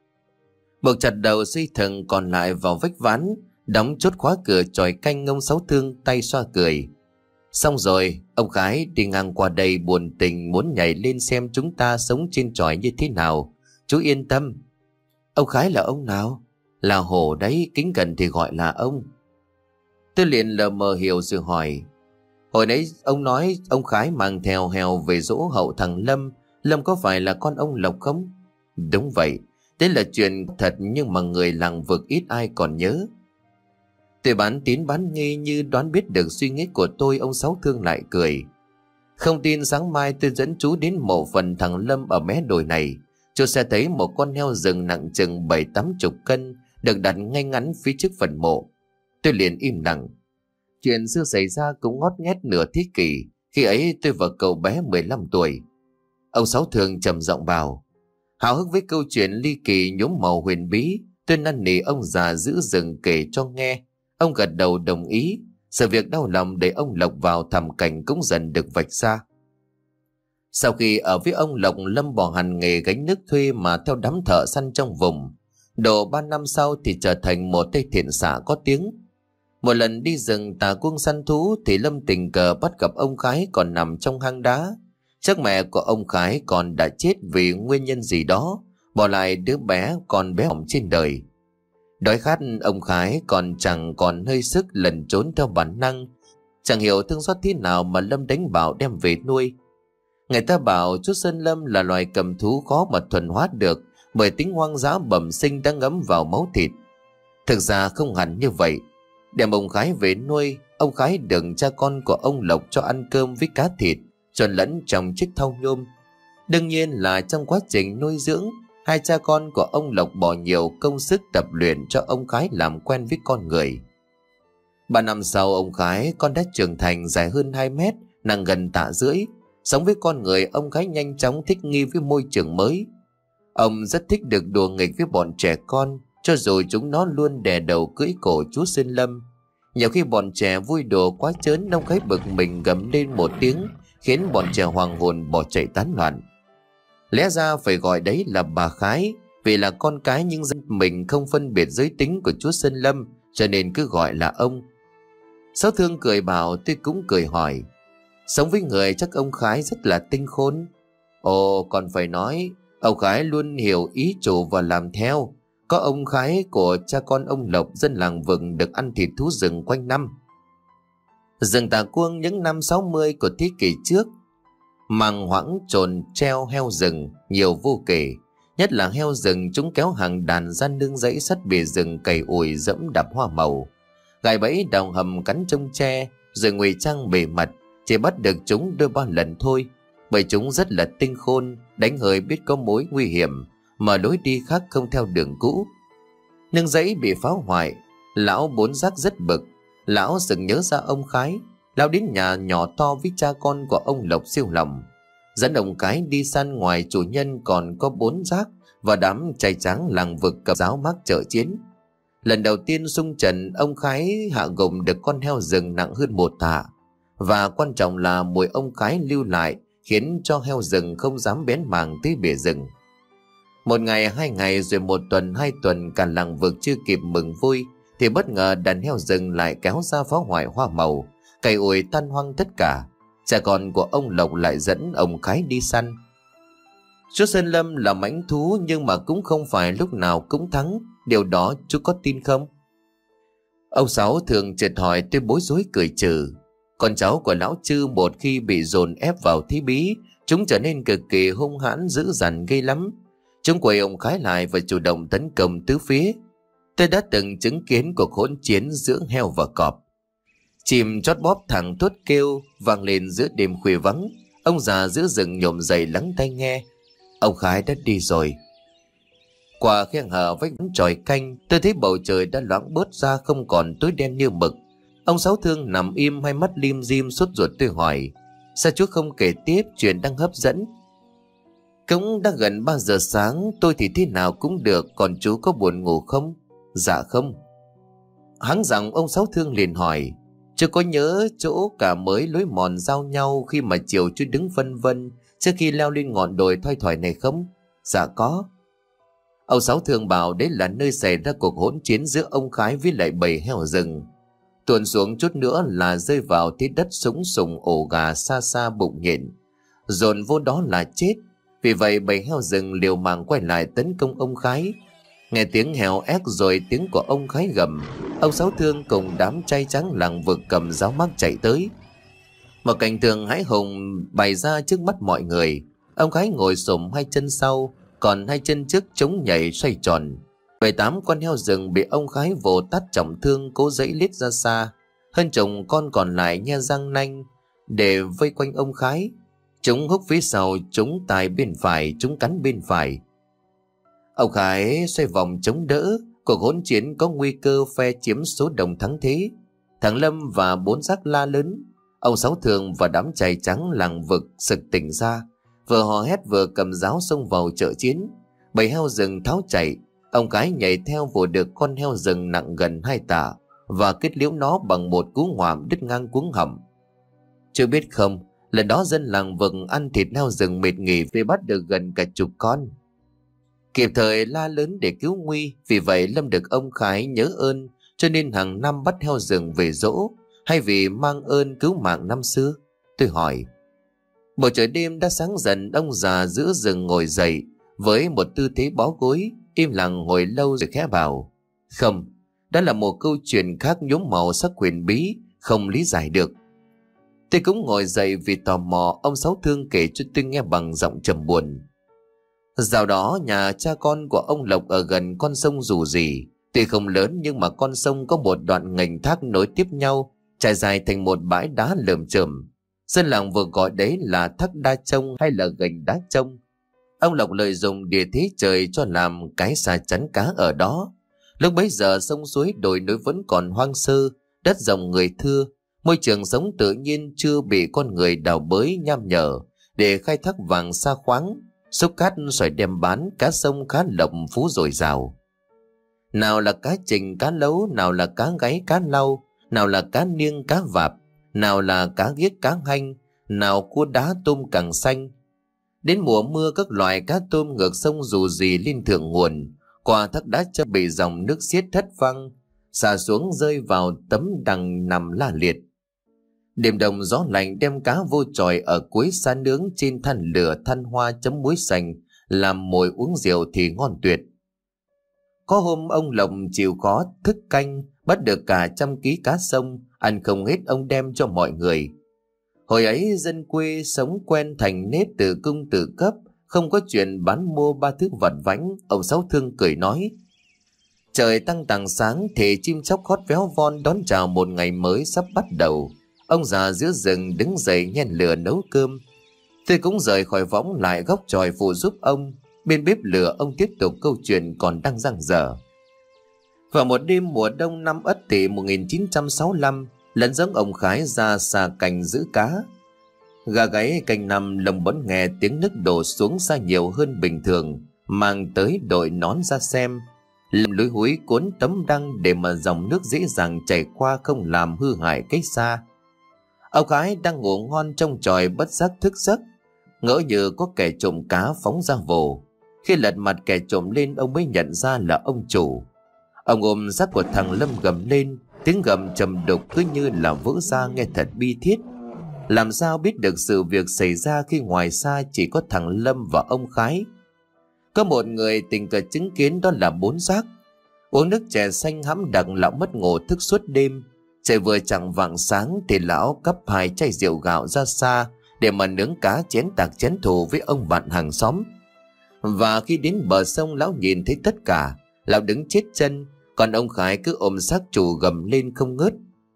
Buộc chặt đầu dây thừng còn lại vào vách ván, đóng chốt khóa cửa chòi canh. Ông Sáu Thương tay xoa cười: xong rồi, ông Khái đi ngang qua đây buồn tình muốn nhảy lên xem chúng ta sống trên chòi như thế nào. Chú yên tâm. Ông Khái là ông nào? Là Hổ đấy, kính cẩn thì gọi là ông. Tôi liền lờ mờ hiểu rồi hỏi: Hồi nãy ông nói ông Khái mang theo heo về giỗ hậu thằng Lâm. Lâm có phải là con ông Lộc không? Đúng vậy. Thế là chuyện thật nhưng mà người làng vực ít ai còn nhớ. Tôi bán tín bán nghi như đoán biết được suy nghĩ của tôi. Ông Sáu Thương lại cười. Không tin sáng mai tôi dẫn chú đến mộ phần thằng Lâm ở mé đồi này. Chú sẽ thấy một con heo rừng nặng chừng bảy tám chục cân được đặt ngay ngắn phía trước phần mộ. Tôi liền im lặng. Chuyện xưa xảy ra cũng ngót nghét nửa thế kỷ. Khi ấy tôi và cậu bé mười lăm tuổi. Ông Sáu Thương trầm giọng bảo. Háo hức với câu chuyện ly kỳ nhuốm màu huyền bí, tôi năn nỉ ông già giữ rừng kể cho nghe. Ông gật đầu đồng ý. Sự việc đau lòng để ông Lộc vào thảm cảnh cũng dần được vạch ra. Sau khi ở với ông Lộc, Lâm bỏ hẳn nghề gánh nước thuê mà theo đám thợ săn trong vùng. Độ ba năm sau thì trở thành một tay thiện xạ có tiếng. Một lần đi rừng tà cuông săn thú thì Lâm tình cờ bắt gặp ông Khái còn nằm trong hang đá. Chắc mẹ của ông Khái còn đã chết vì nguyên nhân gì đó, bỏ lại đứa bé còn bé hỏng trên đời. Đói khát, ông Khái còn chẳng còn hơi sức lẩn trốn theo bản năng. Chẳng hiểu thương xót thế nào mà Lâm đánh bảo đem về nuôi. Người ta bảo chú Sơn Lâm là loài cầm thú khó mà thuần hóa được, bởi tính hoang dã bẩm sinh đã ngấm vào máu thịt. Thực ra không hẳn như vậy. Đem ông Khái về nuôi, ông Khái đừng cha con của ông Lộc cho ăn cơm với cá thịt, trộn lẫn trong chiếc thau nhôm. Đương nhiên là trong quá trình nuôi dưỡng, hai cha con của ông Lộc bỏ nhiều công sức tập luyện cho ông Khái làm quen với con người. Ba năm sau, ông Khái con đã trưởng thành, dài hơn hai mét, nặng gần tạ rưỡi. Sống với con người, ông Khái nhanh chóng thích nghi với môi trường mới. Ông rất thích được đùa nghịch với bọn trẻ con, cho dù chúng nó luôn đè đầu cưỡi cổ chú Sơn Lâm. Nhiều khi bọn trẻ vui đùa quá chớn, ông Khái bực mình gầm lên một tiếng, khiến bọn trẻ hoàng hồn bỏ chạy tán loạn. Lẽ ra phải gọi đấy là bà Khái, vì là con cái nhưng dân mình không phân biệt giới tính của chú Sơn Lâm, cho nên cứ gọi là ông. Sáu Thương cười bảo, tôi cũng cười hỏi. Sống với người chắc ông Khái rất là tinh khôn. Ồ, còn phải nói, ông Khái luôn hiểu ý chủ và làm theo. Có ông Khái của cha con ông Lộc, dân làng vực được ăn thịt thú rừng quanh năm. Rừng Tà Cuông những năm sáu mươi của thế kỷ trước, màng hoãng trồn treo heo rừng nhiều vô kể. Nhất là heo rừng, chúng kéo hàng đàn ra nương rẫy sắt bìa rừng, cày ủi dẫm đạp hoa màu, gài bẫy đào hầm cắn trông tre, rồi ngụy trang bề mặt. Chỉ bắt được chúng đôi ba lần thôi, bởi chúng rất là tinh khôn, đánh hơi biết có mối nguy hiểm, mà lối đi khác không theo đường cũ. Nương rẫy bị phá hoại, lão Bốn Giác rất bực. Lão sực nhớ ra ông Khái. Lão đến nhà nhỏ to với cha con của ông Lộc siêu lòng, dẫn ông Cái đi săn. Ngoài chủ nhân còn có Bốn Giác và đám trai tráng làng vực cầm giáo mác trợ chiến. Lần đầu tiên xung trận, ông Khái hạ gục được con heo rừng nặng hơn một tạ. Và quan trọng là mùi ông Khái lưu lại khiến cho heo rừng không dám bén mảng tới bìa rừng. Một ngày, hai ngày, rồi một tuần, hai tuần, cả làng vực chưa kịp mừng vui thì bất ngờ đàn heo rừng lại kéo ra phá hoại hoa màu, cày ủi tan hoang tất cả. Cha con của ông Lộc lại dẫn ông Khái đi săn. Chú Sơn Lâm là mãnh thú, nhưng mà cũng không phải lúc nào cũng thắng. Điều đó chú có tin không? Ông Sáu thường chợt hỏi, tôi bối rối cười trừ. Con cháu của lão Chư một khi bị dồn ép vào thí bí, chúng trở nên cực kỳ hung hãn, dữ dằn ghê lắm. Chúng quay ông Khái lại và chủ động tấn công tứ phía. Tôi đã từng chứng kiến cuộc hỗn chiến giữa heo và cọp. Chim chót bóp thẳng thốt kêu vang lên giữa đêm khuya vắng. Ông già giữa rừng nhổm dậy lắng tai nghe. Ông Khái đã đi rồi. Qua khe hở vách tròi canh, tôi thấy bầu trời đã loãng bớt ra, không còn tối đen như mực. Ông Sáu Thương nằm im, hai mắt lim dim sốt ruột. Tôi hỏi, sao chú không kể tiếp, chuyện đang hấp dẫn? Cũng đã gần ba giờ sáng, tôi thì thế nào cũng được, còn chú có buồn ngủ không? Dạ không. Hắng giọng ông Sáu Thương liền hỏi, chú có nhớ chỗ cả mới lối mòn giao nhau khi mà chiều chú đứng phân vân trước khi leo lên ngọn đồi thoai thoải này không? Dạ có. Ông Sáu Thương bảo đấy là nơi xảy ra cuộc hỗn chiến giữa ông Khái với lại bầy heo rừng. Tuần xuống chút nữa là rơi vào thế đất súng sùng ổ gà xa xa bụng nhện, dồn vô đó là chết. Vì vậy bầy heo rừng liều mạng quay lại tấn công ông Khái. Nghe tiếng heo ép rồi tiếng của ông Khái gầm, ông Sáu Thương cùng đám trai trắng làng vực cầm giáo mác chạy tới. Một cảnh tượng hãi hùng bày ra trước mắt mọi người. Ông Khái ngồi xổm hai chân sau, còn hai chân trước chống nhảy xoay tròn. Bảy tám con heo rừng bị ông Khái vồ tát trọng thương cố dãy lết ra xa. Hơn chục con còn lại nhe răng nanh để vây quanh ông Khái. Chúng húc phía sau, chúng tài bên phải, chúng cắn bên phải. Ông Khái xoay vòng chống đỡ. Cuộc hỗn chiến có nguy cơ phe chiếm số đồng thắng thế. Thằng Lâm và bốn xác la lớn. Ông Sáu Thường và đám chài trắng làng vực sực tỉnh ra, vừa hò hét vừa cầm giáo xông vào trợ chiến. Bầy heo rừng tháo chạy. Ông Cái nhảy theo vồ được con heo rừng nặng gần hai tạ và kết liễu nó bằng một cú ngoạm đứt ngang cuống họng. Chưa biết không, lần đó dân làng vực ăn thịt heo rừng mệt nghỉ vì bắt được gần cả chục con. Kịp thời la lớn để cứu nguy, vì vậy Lâm được ông Khái nhớ ơn, cho nên hàng năm bắt heo rừng về dỗ, hay vì mang ơn cứu mạng năm xưa? Tôi hỏi. Bầu trời đêm đã sáng dần, ông già giữa rừng ngồi dậy với một tư thế bó gối, im lặng hồi lâu rồi khẽ bảo: Không, đó là một câu chuyện khác nhuốm màu sắc huyền bí, không lý giải được. Tôi cũng ngồi dậy vì tò mò. Ông Sáu Thương kể cho tôi nghe bằng giọng trầm buồn. Dạo đó nhà cha con của ông Lộc ở gần con sông Dù Gì. Tuy không lớn nhưng mà con sông có một đoạn nghềnh thác nối tiếp nhau, trải dài thành một bãi đá lởm chởm. Dân làng vừa gọi đấy là thác Đa Trông hay là gành Đá Trông. Ông Lộc lợi dụng địa thế trời cho làm cái xà chắn cá ở đó. Lúc bấy giờ sông suối đồi núi vẫn còn hoang sơ, đất rộng người thưa, môi trường sống tự nhiên chưa bị con người đào bới nham nhở để khai thác vàng sa khoáng, xúc cát xoài đem bán, cá sông cá lộc phú dồi dào. Nào là cá trình cá lấu, nào là cá gáy cá lau, nào là cá niêng cá vạp, nào là cá ghiếc cá hanh, nào cua đá tôm càng xanh. Đến mùa mưa các loại cá tôm ngược sông Dù Gì lên thượng nguồn, qua thác Đá Trông bị dòng nước xiết thất văng, xả xuống rơi vào tấm đằng nằm la liệt. Đêm đông gió lạnh đem cá vô chòi ở cuối xa nướng trên than lửa than hoa chấm muối xanh, làm mồi uống rượu thì ngon tuyệt. Có hôm ông Lộc chịu khó thức canh, bắt được cả trăm ký cá sông, ăn không hết ông đem cho mọi người. Hồi ấy dân quê sống quen thành nết tự cung tự cấp, không có chuyện bán mua ba thứ vặt vãnh. Ông Sáu Thương cười nói. Trời tăng tàng sáng thì chim chóc hót véo von đón chào một ngày mới sắp bắt đầu. Ông già giữa rừng đứng dậy nhen lửa nấu cơm. Tôi cũng rời khỏi võng lại góc chòi phụ giúp ông. Bên bếp lửa ông tiếp tục câu chuyện còn đang dang dở. Vào một đêm mùa đông năm Ất Tỵ một nghìn chín trăm sáu mươi lăm, lần dẫn ông Khái ra xà cành giữ cá. Gà gáy canh nằm lồng bỗng nghe tiếng nước đổ xuống xa nhiều hơn bình thường, mang tới đội nón ra xem. Lâm lúi húi cuốn tấm đăng để mà dòng nước dễ dàng chảy qua không làm hư hại cái xa. Ông Khái đang ngủ ngon trong chòi bất giác thức giấc, ngỡ như có kẻ trộm cá phóng ra vồ. Khi lật mặt kẻ trộm lên, ông mới nhận ra là ông chủ. Ông ôm xác của thằng Lâm gầm lên, tiếng gầm trầm đục cứ như là vỡ ra nghe thật bi thiết. Làm sao biết được sự việc xảy ra khi ngoài xa chỉ có thằng Lâm và ông Khái. Có một người tình cờ chứng kiến, đó là bốn xác. Uống nước chè xanh hãm đặc, lão mất ngủ thức suốt đêm. Trời vừa chẳng vạng sáng thì lão cắp hai chai rượu gạo ra xa để mà nướng cá chén tạc chén thù với ông bạn hàng xóm. Và khi đến bờ sông, lão nhìn thấy tất cả, lão đứng chết chân, còn ông Khái cứ ôm xác chủ gầm lên không ngớt.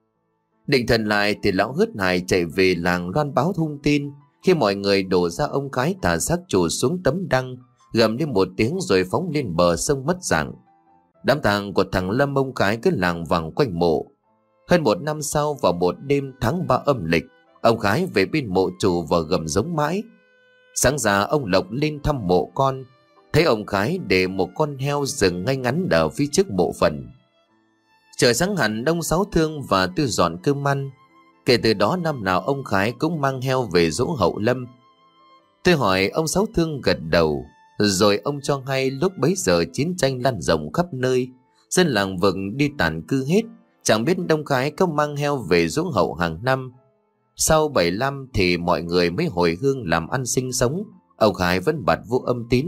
Định thần lại thì lão hớt hải chạy về làng loan báo thông tin. Khi mọi người đổ ra, ông Khái thả xác chủ xuống tấm đăng, gầm lên một tiếng rồi phóng lên bờ sông mất dạng. Đám tang của thằng Lâm ông Khái cứ làng vòng quanh mộ. Hơn một năm sau, vào một đêm tháng ba âm lịch, ông Khái về bên mộ chủ và gầm giống mãi. Sáng ra ông Lộc lên thăm mộ con, thấy ông Khái để một con heo rừng ngay ngắn ở phía trước mộ phần. Trời sáng hẳn, ông Sáu Thương và Tư dọn cơm ăn. Kể từ đó năm nào ông Khái cũng mang heo về giỗ hậu Lâm. Tôi hỏi, ông Sáu Thương gật đầu. Rồi ông cho hay lúc bấy giờ chiến tranh lan rộng khắp nơi, dân làng vực đi tản cư hết, chẳng biết ông Khái có mang heo về giỗ hậu hàng năm. Sau bảy năm thì mọi người mới hồi hương làm ăn sinh sống. Ông Khái vẫn bặt vô âm tín.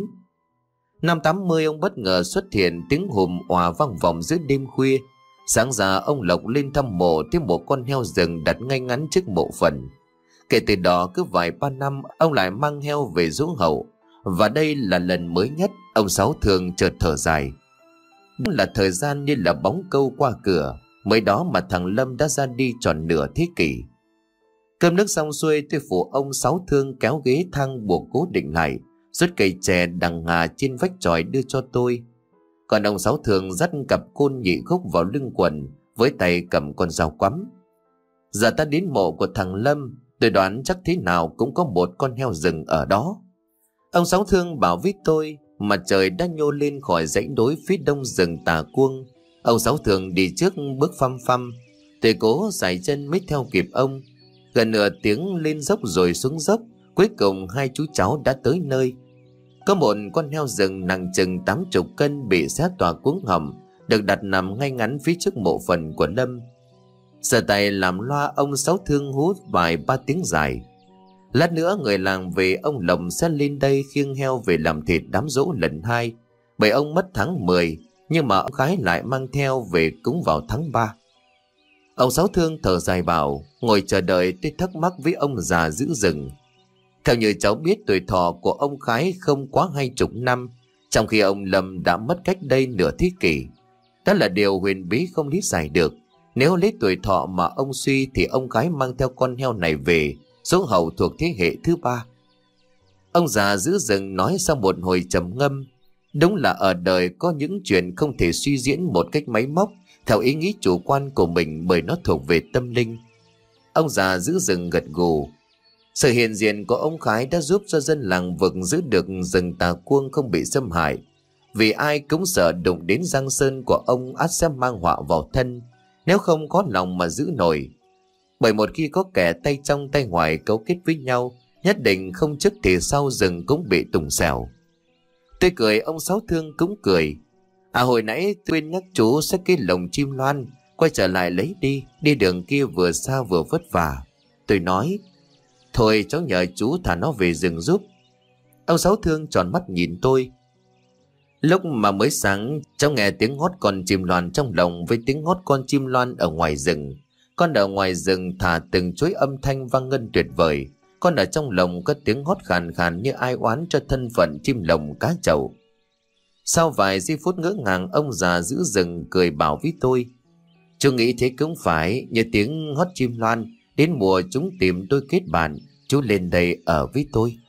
Năm tám mươi, ông bất ngờ xuất hiện, tiếng hùm òa vang vọng giữa đêm khuya. Sáng ra ông Lộc lên thăm mộ, thấy một con heo rừng đặt ngay ngắn trước mộ phần. Kể từ đó cứ vài ba năm ông lại mang heo về giỗ hậu. Và đây là lần mới nhất ông Sáu Thương chợt thở dài. Đó là thời gian như là bóng câu qua cửa. Mới đó mà thằng Lâm đã ra đi tròn nửa thế kỷ. Cơm nước xong xuôi, tôi phụ ông Sáu Thương kéo ghế thang buộc cố định lại, rút cây chè đằng ngà trên vách chòi đưa cho tôi. Còn ông Sáu Thương dắt cặp côn nhị khúc vào lưng quần, với tay cầm con dao quắm. Giờ ta đến mộ của thằng Lâm, tôi đoán chắc thế nào cũng có một con heo rừng ở đó. Ông Sáu Thương bảo với tôi, mặt trời đã nhô lên khỏi dãy núi phía đông rừng Tà Cuông. Ông Sáu Thương đi trước bước phăm phăm, tôi cố giày chân mới theo kịp ông. Gần nửa tiếng lên dốc rồi xuống dốc, cuối cùng hai chú cháu đã tới nơi. Có một con heo rừng nặng chừng tám chục cân bị xé toạc cuống họng, được đặt nằm ngay ngắn phía trước mộ phần của Lâm. Giơ tay làm loa, ông Sáu Thương hút vài ba tiếng dài. Lát nữa người làng về, ông Lộc sẽ lên đây khiêng heo về làm thịt đám giỗ lần hai. Bởi ông mất tháng mười, nhưng mà ông Khái lại mang theo về cúng vào tháng ba. Ông Sáu Thương thở dài bảo, ngồi chờ đợi tôi thắc mắc với ông già giữ rừng. Theo như cháu biết, tuổi thọ của ông Khái không quá hai chục năm, trong khi ông Lâm đã mất cách đây nửa thế kỷ. Đó là điều huyền bí không lý giải được. Nếu lấy tuổi thọ mà ông suy thì ông Khái mang theo con heo này về, số hậu thuộc thế hệ thứ ba. Ông già giữ rừng nói sau một hồi trầm ngâm, đúng là ở đời có những chuyện không thể suy diễn một cách máy móc theo ý nghĩ chủ quan của mình, bởi nó thuộc về tâm linh. Ông già giữ rừng gật gù. Sự hiện diện của ông Khái đã giúp cho dân làng vực giữ được rừng Tà Cuông không bị xâm hại, vì ai cũng sợ đụng đến giang sơn của ông ắt sẽ mang họa vào thân, nếu không có lòng mà giữ nổi. Bởi một khi có kẻ tay trong tay ngoài cấu kết với nhau, nhất định không trước thì sau rừng cũng bị tùng xẻo. Tôi cười, ông Sáu Thương cũng cười. À, hồi nãy quên nhắc chú xách cái lồng chim loan, quay trở lại lấy đi, đi đường kia vừa xa vừa vất vả. Tôi nói, thôi cháu nhờ chú thả nó về rừng giúp. Ông Sáu Thương tròn mắt nhìn tôi. Lúc mà mới sáng, cháu nghe tiếng hót con chim loan trong lồng với tiếng hót con chim loan ở ngoài rừng. Con ở ngoài rừng thả từng chuỗi âm thanh vang ngân tuyệt vời. Con ở trong lồng có tiếng hót khàn khàn như ai oán cho thân phận chim lồng cá chậu. Sau vài giây phút ngỡ ngàng, ông già giữ rừng cười bảo với tôi, chú nghĩ thế cũng phải, như tiếng hót chim loan, đến mùa chúng tìm tôi kết bạn, chú lên đây ở với tôi.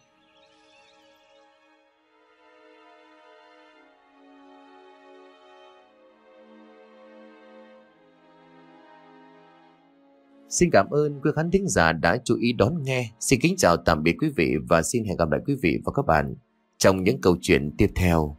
Xin cảm ơn quý khán thính giả đã chú ý đón nghe. Xin kính chào tạm biệt quý vị và xin hẹn gặp lại quý vị và các bạn trong những câu chuyện tiếp theo.